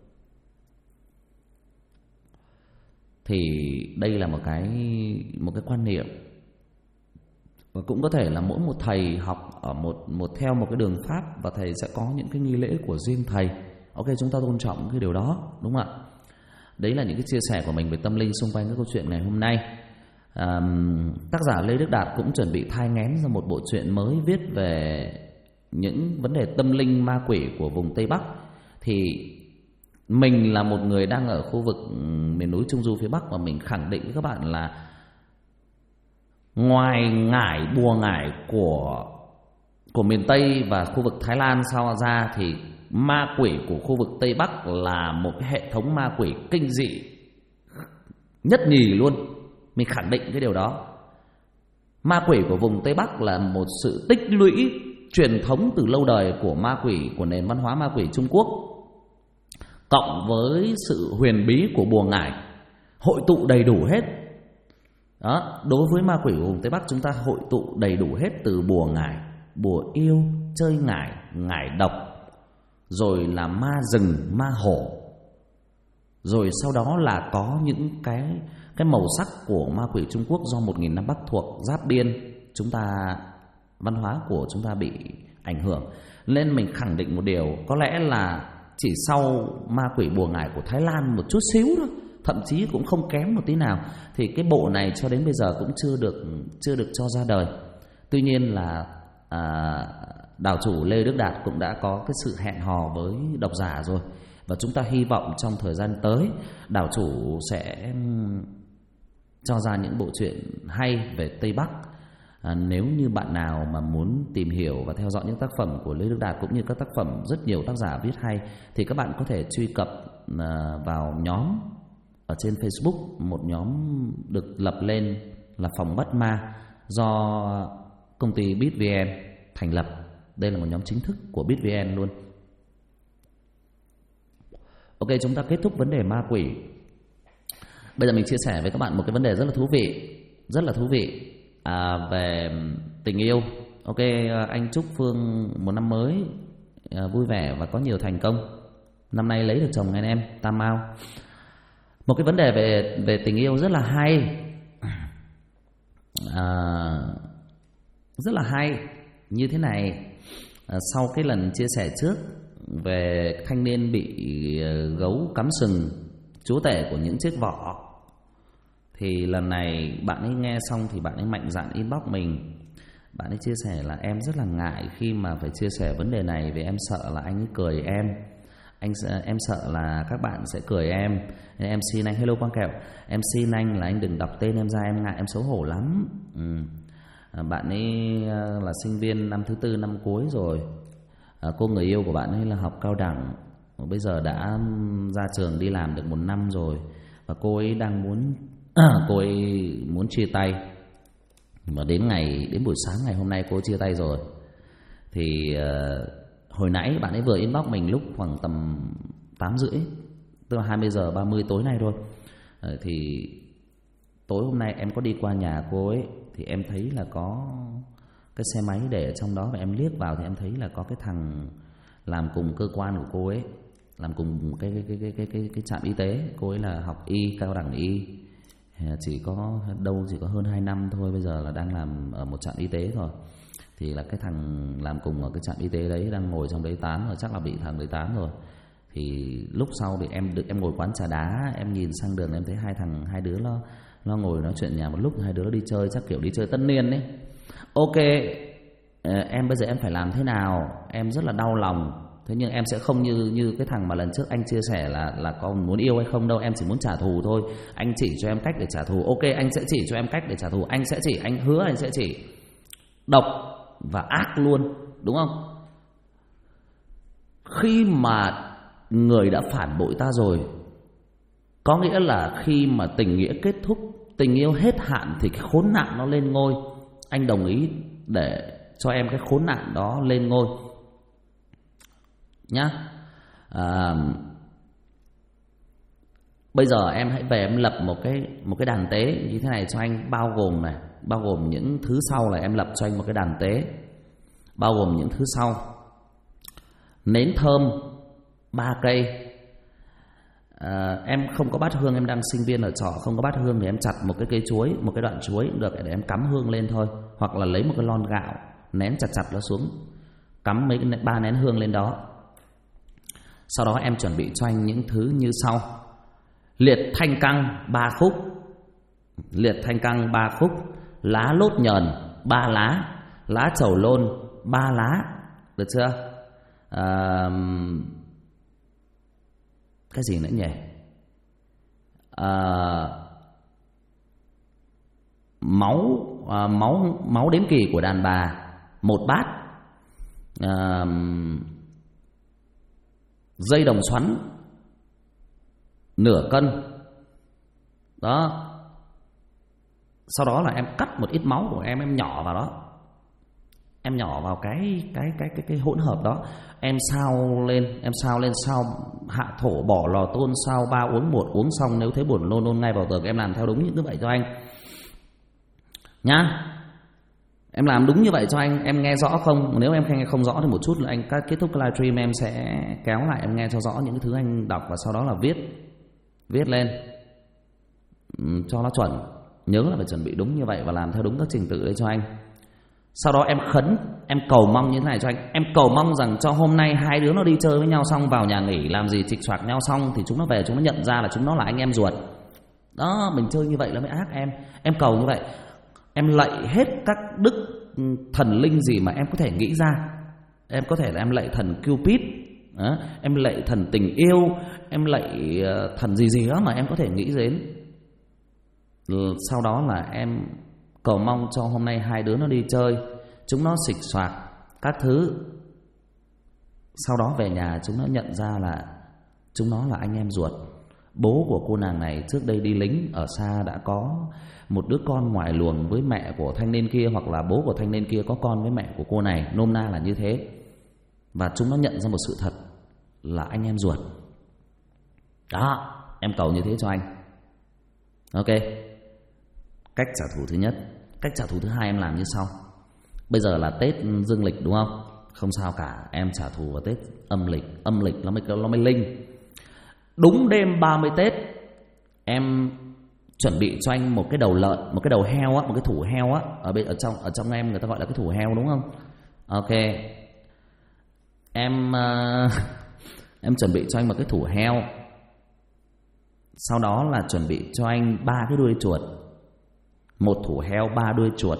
Thì đây là một cái quan niệm, và cũng có thể là mỗi một thầy học ở theo một cái đường pháp, và thầy sẽ có những cái nghi lễ của riêng thầy. Ok, chúng ta tôn trọng cái điều đó, đúng không ạ? Đấy là những cái chia sẻ của mình về tâm linh xung quanh cái câu chuyện ngày hôm nay. Tác giả Lê Đức Đạt cũng chuẩn bị thai nghén ra một bộ truyện mới viết về những vấn đề tâm linh ma quỷ của vùng Tây Bắc. Thì mình là một người đang ở khu vực miền núi Trung Du phía Bắc, và mình khẳng định với các bạn là ngoài bùa ngải của của miền Tây và khu vực Thái Lan sau ra thì ma quỷ của khu vực Tây Bắc là một cái hệ thống ma quỷ kinh dị nhất nhì luôn. Mình khẳng định cái điều đó. Ma quỷ của vùng Tây Bắc là một sự tích lũy truyền thống từ lâu đời của ma quỷ, của nền văn hóa ma quỷ Trung Quốc, cộng với sự huyền bí của bùa ngải hội tụ đầy đủ hết. Đó, đối với ma quỷ của vùng Tây Bắc chúng ta hội tụ đầy đủ hết, từ bùa ngải, bùa yêu, chơi ngải, ngải độc, rồi là ma rừng, ma hổ, rồi sau đó là có những cái màu sắc của ma quỷ Trung Quốc do 1000 năm Bắc thuộc giáp biên, chúng ta văn hóa của chúng ta bị ảnh hưởng. Nên mình khẳng định một điều, có lẽ là chỉ sau ma quỷ bùa ngải của Thái Lan một chút xíu thôi, thậm chí cũng không kém một tí nào, thì cái bộ này cho đến bây giờ cũng chưa được cho ra đời. Tuy nhiên là đảo chủ Lê Đức Đạt cũng đã có cái sự hẹn hò với độc giả rồi, và chúng ta hy vọng trong thời gian tới đảo chủ sẽ cho ra những bộ truyện hay về Tây Bắc. Nếu như bạn nào mà muốn tìm hiểu và theo dõi những tác phẩm của Lê Đức Đạt cũng như các tác phẩm rất nhiều tác giả viết hay, thì các bạn có thể truy cập vào nhóm ở trên Facebook, một nhóm được lập lên là Phòng Bắt Ma do công ty BitVN thành lập. Đây là một nhóm chính thức của BitVN luôn. Ok, chúng ta kết thúc vấn đề ma quỷ. Bây giờ mình chia sẻ với các bạn một cái vấn đề rất là thú vị về tình yêu. Ok, anh chúc Phương một năm mới vui vẻ và có nhiều thành công. Năm nay lấy được chồng anh em Tam Mao. Một cái vấn đề về tình yêu rất là hay, rất là hay như thế này. Sau cái lần chia sẻ trước về thanh niên bị gấu cắm sừng, chúa tể của những chiếc vỏ, thì lần này bạn ấy nghe xong thì bạn ấy mạnh dạn inbox mình. Bạn ấy chia sẻ là em rất là ngại khi mà phải chia sẻ vấn đề này, vì em sợ là anh ấy cười em. Em sợ là các bạn sẽ cười em. Nên em xin anh, hello Quang Kẹo, em xin anh là anh đừng đọc tên em ra, em ngại, em xấu hổ lắm. Bạn ấy là sinh viên năm thứ tư, năm cuối rồi. Cô người yêu của bạn ấy là học cao đẳng, bây giờ đã ra trường đi làm được 1 năm rồi, và cô ấy đang muốn chia tay. Mà đến buổi sáng ngày hôm nay cô ấy chia tay rồi. Thì hồi nãy bạn ấy vừa inbox mình lúc khoảng tầm 8:30, tức là 20:30 tối nay thôi. Thì tối hôm nay em có đi qua nhà cô ấy, thì em thấy là có cái xe máy để ở trong đó, và em liếc vào thì em thấy là có cái thằng làm cùng cơ quan của cô ấy, làm cùng cái trạm y tế. Cô ấy là học y, cao đẳng y, chỉ có hơn 2 năm thôi, bây giờ là đang làm ở một trạm y tế rồi. Thì là cái thằng làm cùng ở cái trạm y tế đấy đang ngồi trong đấy tán rồi, chắc là bị thằng đấy tán rồi. Thì lúc sau thì em ngồi quán trà đá, em nhìn sang đường em thấy hai đứa nó ngồi nói chuyện nhà một lúc, hai đứa nó đi chơi, chắc kiểu đi chơi tất niên ấy. Ok, em bây giờ em phải làm thế nào? Em rất là đau lòng. Thế nhưng em sẽ không như cái thằng mà lần trước anh chia sẻ là có muốn yêu hay không đâu, em chỉ muốn trả thù thôi. Anh chỉ cho em cách để trả thù. Ok, anh sẽ chỉ cho em cách để trả thù. Anh hứa anh sẽ chỉ. Độc và ác luôn, đúng không? Khi mà người đã phản bội ta rồi, có nghĩa là khi mà tình nghĩa kết thúc, tình yêu hết hạn, thì cái khốn nạn nó lên ngôi. Anh đồng ý để cho em cái khốn nạn đó lên ngôi nhá. Bây giờ em hãy về em lập một cái đàn tế như thế này cho anh, bao gồm những thứ sau là em lập cho anh một cái đàn tế, bao gồm những thứ sau: nến thơm 3 cây. Em không có bát hương, em đang sinh viên ở trọ không có bát hương, thì em chặt một cái cây chuối, một cái đoạn chuối cũng được để em cắm hương lên thôi, hoặc là lấy một cái lon gạo nén chặt nó xuống, cắm 3 nén hương lên đó. Sau đó em chuẩn bị cho anh những thứ như sau: liệt thanh căng 3 khúc, liệt thanh căng 3 khúc, lá lốt nhờn 3 lá, lá trầu lôn 3 lá, được chưa? Cái gì nữa nhỉ? Máu đếm kỳ của đàn bà 1 bát, dây đồng xoắn nửa cân đó. Sau đó là em cắt một ít máu của em nhỏ vào đó, em nhỏ vào cái hỗn hợp đó, em xào lên sao hạ thổ bỏ lò tôn, sao 3 uống 1, uống xong nếu thấy buồn nôn ngay vào tường. Em làm theo đúng như vậy cho anh nhá, em làm đúng như vậy cho anh. Em nghe rõ không? Nếu em nghe không rõ thì một chút là anh kết thúc cái livestream em sẽ kéo lại em nghe cho rõ những cái thứ anh đọc, và sau đó là viết lên cho nó chuẩn. Nhớ là phải chuẩn bị đúng như vậy và làm theo đúng các trình tự đấy cho anh. Sau đó em khấn, em cầu mong như thế này cho anh. Em cầu mong rằng cho hôm nay hai đứa nó đi chơi với nhau xong vào nhà nghỉ làm gì chịch choạc nhau xong thì chúng nó về chúng nó nhận ra là chúng nó là anh em ruột. Đó, mình chơi như vậy là mới ác em. Em cầu như vậy. Em lạy hết các đức thần linh gì mà em có thể nghĩ ra. Em có thể là em lạy thần Cupid, em lạy thần tình yêu, em lạy thần gì đó mà em có thể nghĩ đến. Sau đó là em cầu mong cho hôm nay hai đứa nó đi chơi, chúng nó xịch xoạc các thứ. Sau đó về nhà chúng nó nhận ra là chúng nó là anh em ruột. Bố của cô nàng này trước đây đi lính ở xa đã có một đứa con ngoài luồng với mẹ của thanh niên kia, hoặc là bố của thanh niên kia có con với mẹ của cô này, nôm na là như thế. Và chúng nó nhận ra một sự thật là anh em ruột. Đó, em cầu như thế cho anh. Ok. Cách trả thù thứ nhất. Cách trả thù thứ hai em làm như sau. Bây giờ là Tết dương lịch đúng không? Không sao cả, em trả thù vào Tết âm lịch. Âm lịch nó mới linh. Đúng đêm 30 Tết em chuẩn bị cho anh một cái đầu lợn, một cái đầu heo á, một cái thủ heo á. Ở trong em người ta gọi là cái thủ heo đúng không? Ok. Em chuẩn bị cho anh một cái thủ heo. Sau đó là chuẩn bị cho anh 3 cái đuôi chuột. Một thủ heo 3 đuôi chuột,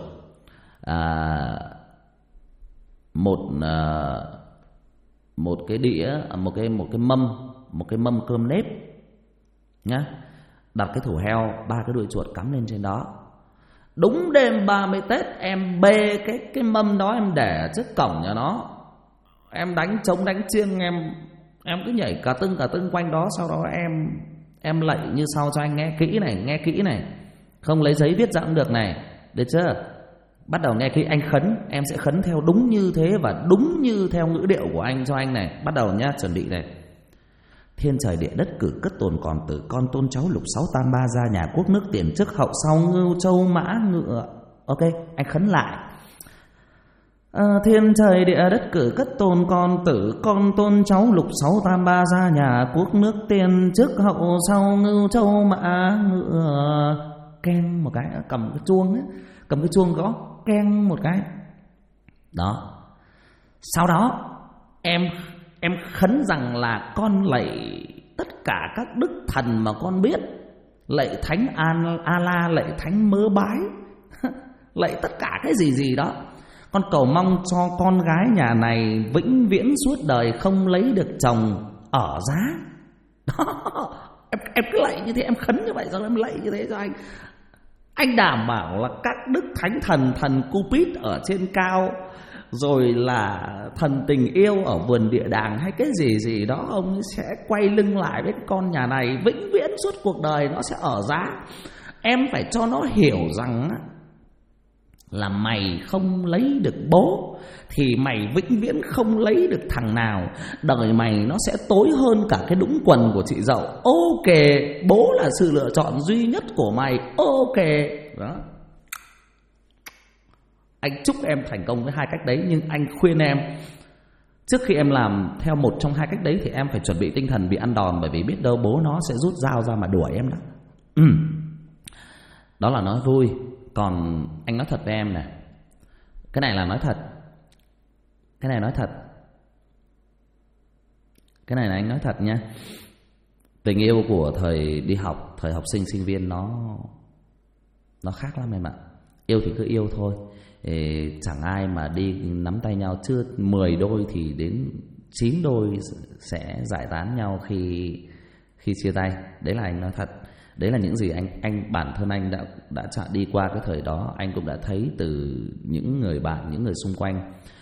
một cái đĩa, một cái mâm cơm nếp nhá. Đặt cái thủ heo 3 cái đuôi chuột cắm lên trên đó. Đúng đêm 30 Tết em bê cái mâm đó em để trước cổng nhà nó. Em đánh trống đánh chiêng, em cứ nhảy cả tưng quanh đó. Sau đó em lạy như sau cho anh nghe kỹ này. Không lấy giấy viết ra cũng được này, được chưa? Bắt đầu nghe kỹ, anh khấn, em sẽ khấn theo đúng như thế và đúng như theo ngữ điệu của anh cho anh này. Bắt đầu nhá, chuẩn bị này. Thiên trời địa đất cử cất tồn còn tử, con tôn cháu lục sáu tam ba gia nhà quốc nước tiền trước hậu sau ngưu châu mã ngựa. Ok, anh khấn lại. Thiên trời địa đất cử cất tồn con tử, con tôn cháu lục sáu tam ba gia nhà quốc nước tiền trước hậu sau ngưu châu mã ngựa. Keng một cái, cầm cái chuông gõ keng một cái đó. Sau đó em khấn rằng là con lạy tất cả các đức thần mà con biết, lạy thánh A La, lạy thánh Mớ Bái, lạy tất cả cái gì đó. Con cầu mong cho con gái nhà này vĩnh viễn suốt đời không lấy được chồng ở giá đó. Em cứ lạy như thế, em khấn như vậy, rồi em lạy như thế cho anh. Anh đảm bảo là các đức thánh thần Cupid ở trên cao, rồi là thần tình yêu ở vườn địa đàng hay cái gì đó, ông sẽ quay lưng lại với con nhà này vĩnh viễn suốt cuộc đời nó sẽ ở giá. Em phải cho nó hiểu rằng là mày không lấy được bố thì mày vĩnh viễn không lấy được thằng nào. Đời mày nó sẽ tối hơn cả cái đũng quần của chị dậu. Ok, bố là sự lựa chọn duy nhất của mày. Ok đó. Anh chúc em thành công với hai cách đấy, nhưng anh khuyên em trước khi em làm theo một trong hai cách đấy thì em phải chuẩn bị tinh thần bị ăn đòn, bởi vì biết đâu bố nó sẽ rút dao ra mà đuổi em đó. Đó là nói vui. Còn anh nói thật với em này, cái này là nói thật, cái này nói thật, cái này là anh nói thật nha. Tình yêu của thời đi học, thời học sinh sinh viên nó khác lắm em ạ. Yêu thì cứ yêu thôi, chẳng ai mà đi nắm tay nhau, chưa 10 đôi thì đến 9 đôi sẽ giải tán nhau khi chia tay. Đấy là anh nói thật. Đấy là những gì anh bản thân anh đã đi qua cái thời đó, anh cũng đã thấy từ những người bạn, những người xung quanh.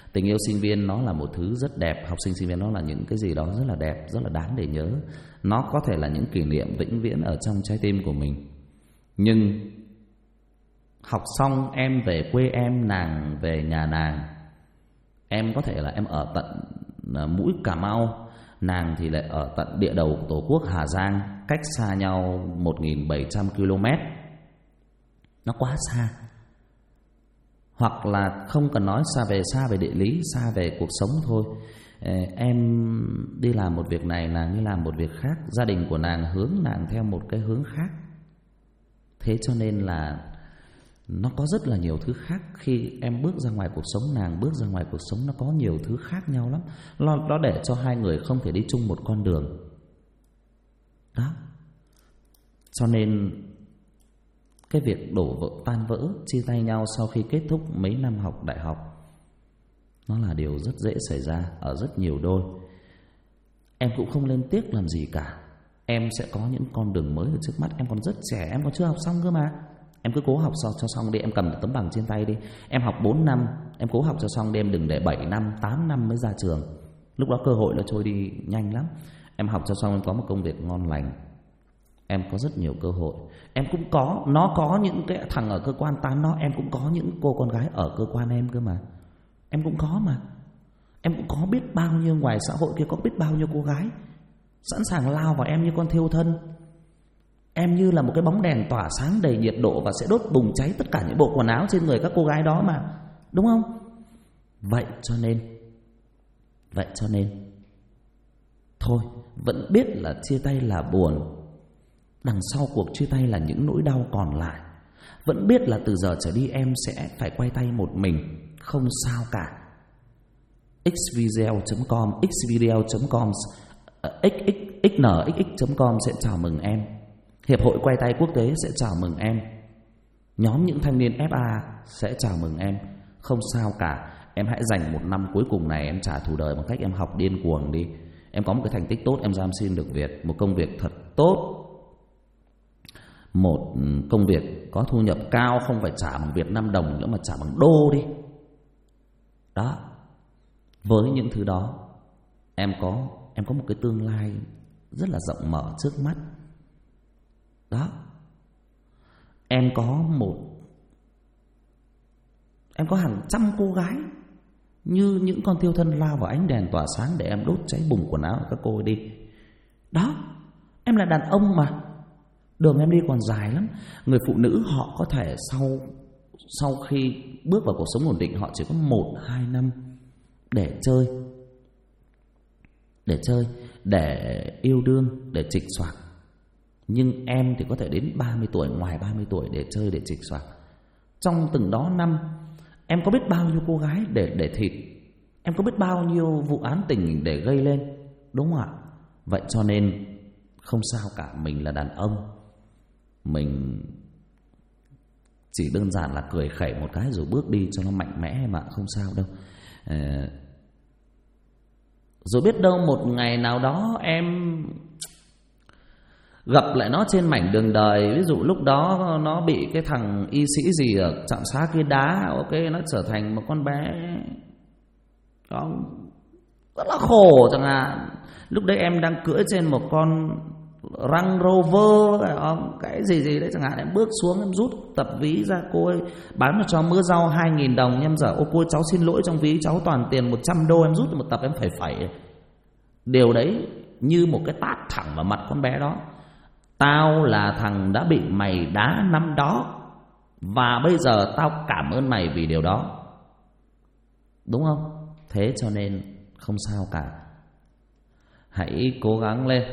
Tình yêu sinh viên nó là một thứ rất đẹp. Học sinh sinh viên nó là những cái gì đó rất là đẹp, rất là đáng để nhớ. Nó có thể là những kỷ niệm vĩnh viễn ở trong trái tim của mình. Nhưng học xong em về quê em, nàng về nhà nàng. Em có thể là em ở tận mũi Cà Mau, nàng thì lại ở tận địa đầu của Tổ quốc Hà Giang, cách xa nhau 1.700 km. Nó quá xa. Hoặc là không cần nói xa về địa lý, xa về cuộc sống thôi. Em đi làm một việc này, nàng đi làm một việc khác, gia đình của nàng hướng nàng theo một cái hướng khác. Thế cho nên là nó có rất là nhiều thứ khác. Khi em bước ra ngoài cuộc sống, nàng bước ra ngoài cuộc sống, nó có nhiều thứ khác nhau lắm. Nó để cho hai người không thể đi chung một con đường. Đó. Cho nên cái việc tan vỡ, chia tay nhau sau khi kết thúc mấy năm học đại học, nó là điều rất dễ xảy ra ở rất nhiều đôi. Em cũng không lên tiếc làm gì cả. Em sẽ có những con đường mới ở trước mắt. Em còn rất trẻ, em còn chưa học xong cơ mà. Em cứ cố học cho xong đi. Em cầm tấm bằng trên tay đi. Em học 4 năm, em cố học cho xong đi. Em đừng để 7 năm, 8 năm mới ra trường. Lúc đó cơ hội nó trôi đi nhanh lắm. Em học cho xong, em có một công việc ngon lành. Em có rất nhiều cơ hội. Em cũng có, nó có những cái thằng ở cơ quan tán nó. Em cũng có những cô con gái ở cơ quan em cơ mà. Em cũng có mà. Em cũng có biết bao nhiêu, ngoài xã hội kia có biết bao nhiêu cô gái sẵn sàng lao vào em như con thiêu thân. Em như là một cái bóng đèn tỏa sáng đầy nhiệt độ và sẽ đốt bùng cháy tất cả những bộ quần áo trên người các cô gái đó mà. Đúng không? Vậy cho nên thôi, vẫn biết là chia tay là buồn. Đằng sau cuộc chia tay là những nỗi đau còn lại. Vẫn biết là từ giờ trở đi em sẽ phải quay tay một mình. Không sao cả. xvideo.com xvideo.com xnxx.com sẽ chào mừng em. Hiệp hội quay tay quốc tế sẽ chào mừng em. Nhóm những thanh niên FA sẽ chào mừng em. Không sao cả. Em hãy dành 1 năm cuối cùng này em trả thù đời bằng cách em học điên cuồng đi. Em có một cái thành tích tốt, em dám xin được việc, một công việc thật tốt, một công việc có thu nhập cao, không phải trả bằng Việt Nam đồng nữa mà trả bằng đô đi. Đó. Với những thứ đó, em có một cái tương lai rất là rộng mở trước mắt. Đó. Em có hàng trăm cô gái như những con thiêu thân lao vào ánh đèn tỏa sáng để em đốt cháy bùng quần áo của các cô ấy đi. Đó. Em là đàn ông mà. Đường em đi còn dài lắm. Người phụ nữ họ có thể sau khi bước vào cuộc sống ổn định, họ chỉ có 1-2 năm để chơi, để yêu đương, để trịch xoạc. Nhưng em thì có thể đến 30 tuổi, ngoài 30 tuổi để chơi, để trịch xoạc. Trong từng đó năm, em có biết bao nhiêu cô gái để thịt. Em có biết bao nhiêu vụ án tình để gây lên. Đúng không ạ? Vậy cho nên không sao cả. Mình là đàn ông. Mình chỉ đơn giản là cười khẩy một cái rồi bước đi cho nó mạnh mẽ mà, không sao đâu. Rồi biết đâu một ngày nào đó em gặp lại nó trên mảnh đường đời. Ví dụ lúc đó nó bị cái thằng y sĩ gì ở trạm xá kia đá, ok, nó trở thành một con bé rất là khổ chẳng hạn. Lúc đấy em đang cưỡi trên một con Range Rover, cái gì đấy chẳng hạn. Em bước xuống, em rút tập ví ra, cô ấy bán cho mớ rau 2.000 đồng. Em giờ cô cháu xin lỗi, trong ví cháu toàn tiền 100 đô. Em rút một tập em phẩy. Điều đấy như một cái tát thẳng vào mặt con bé đó. Tao là thằng đã bị mày đá năm đó, và bây giờ tao cảm ơn mày vì điều đó. Đúng không? Thế cho nên không sao cả. Hãy cố gắng lên.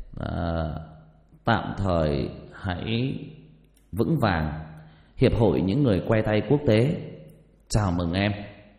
Tạm thời hãy vững vàng. Hiệp hội những người quay tay quốc tế chào mừng em.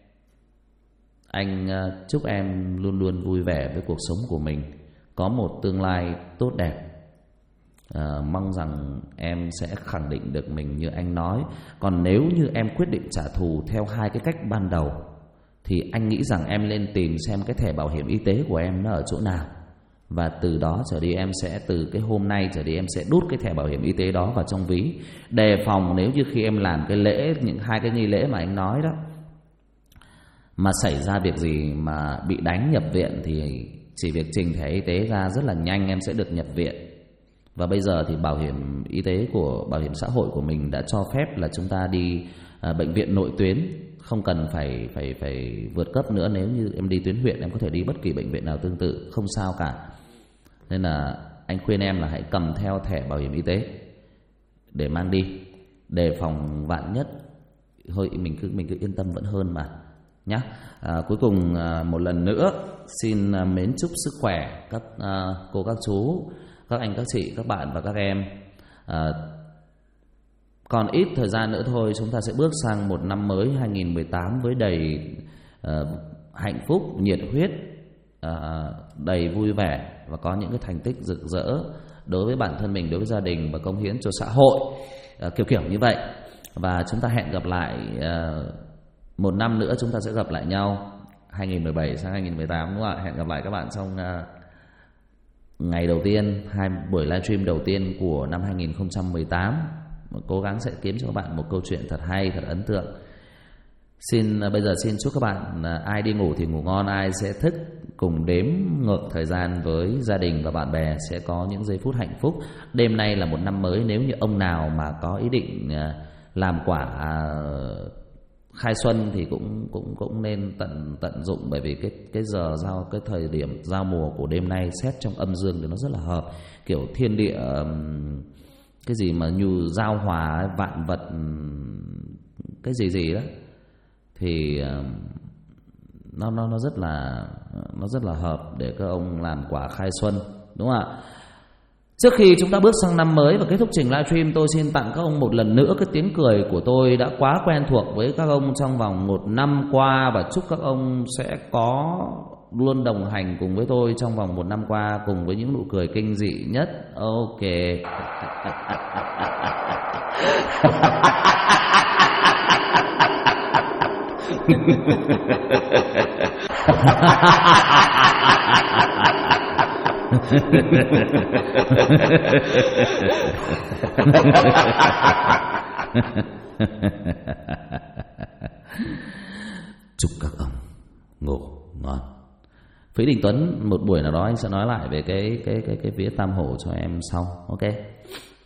Anh chúc em luôn luôn vui vẻ với cuộc sống của mình, có một tương lai tốt đẹp. Mong rằng em sẽ khẳng định được mình như anh nói. Còn nếu như em quyết định trả thù theo 2 cái cách ban đầu, thì anh nghĩ rằng em lên tìm xem cái thẻ bảo hiểm y tế của em nó ở chỗ nào. Và từ đó trở đi em sẽ, từ cái hôm nay trở đi em sẽ đút cái thẻ bảo hiểm y tế đó vào trong ví. Đề phòng nếu như khi em làm cái lễ, những 2 cái nghi lễ mà anh nói đó, Mà xảy ra việc gì mà bị đánh nhập viện thì chỉ việc trình thẻ y tế ra rất là nhanh em sẽ được nhập viện. Và bây giờ thì bảo hiểm y tế của bảo hiểm xã hội của mình đã cho phép là chúng ta đi bệnh viện nội tuyến, không cần phải vượt cấp nữa. Nếu như em đi tuyến huyện, em có thể đi bất kỳ bệnh viện nào tương tự, không sao cả. Nên là anh khuyên em là hãy cầm theo thẻ bảo hiểm y tế để mang đi, đề phòng vạn nhất. Thôi mình cứ yên tâm vẫn hơn mà nhá. Cuối cùng một lần nữa xin mến chúc sức khỏe các cô, các chú, các anh, các chị, các bạn và các em. Còn ít thời gian nữa thôi chúng ta sẽ bước sang một năm mới 2018 với đầy hạnh phúc, nhiệt huyết, đầy vui vẻ và có những cái thành tích rực rỡ đối với bản thân mình, đối với gia đình và cống hiến cho xã hội, kiểu như vậy. Và chúng ta hẹn gặp lại một năm nữa, chúng ta sẽ gặp lại nhau 2017 sang 2018, đúng không ạ? Hẹn gặp lại các bạn trong ngày đầu tiên, 2 buổi livestream đầu tiên của năm 2018. Cố gắng sẽ kiếm cho các bạn một câu chuyện thật hay, thật ấn tượng. Bây giờ xin chúc các bạn ai đi ngủ thì ngủ ngon, ai sẽ thức cùng đếm ngược thời gian với gia đình và bạn bè sẽ có những giây phút hạnh phúc. Đêm nay là một năm mới, nếu như ông nào mà có ý định làm quả khai xuân thì cũng nên tận dụng, bởi vì cái giờ cái thời điểm giao mùa của đêm nay xét trong âm dương thì nó rất là hợp, kiểu thiên địa cái gì mà nhu giao hòa vạn vật cái gì đó thì nó rất là hợp để các ông làm quả khai xuân, đúng không ạ? Trước khi chúng ta bước sang năm mới và kết thúc trình livestream, tôi xin tặng các ông một lần nữa cái tiếng cười của tôi đã quá quen thuộc với các ông trong vòng một năm qua, và chúc các ông sẽ có luôn đồng hành cùng với tôi trong vòng một năm qua, cùng với những nụ cười kinh dị nhất. Ok. Chúc các ông ngủ ngon. Phí Đình Tuấn một buổi nào đó anh sẽ nói lại về cái vía Tam Hổ cho em sau. Ok.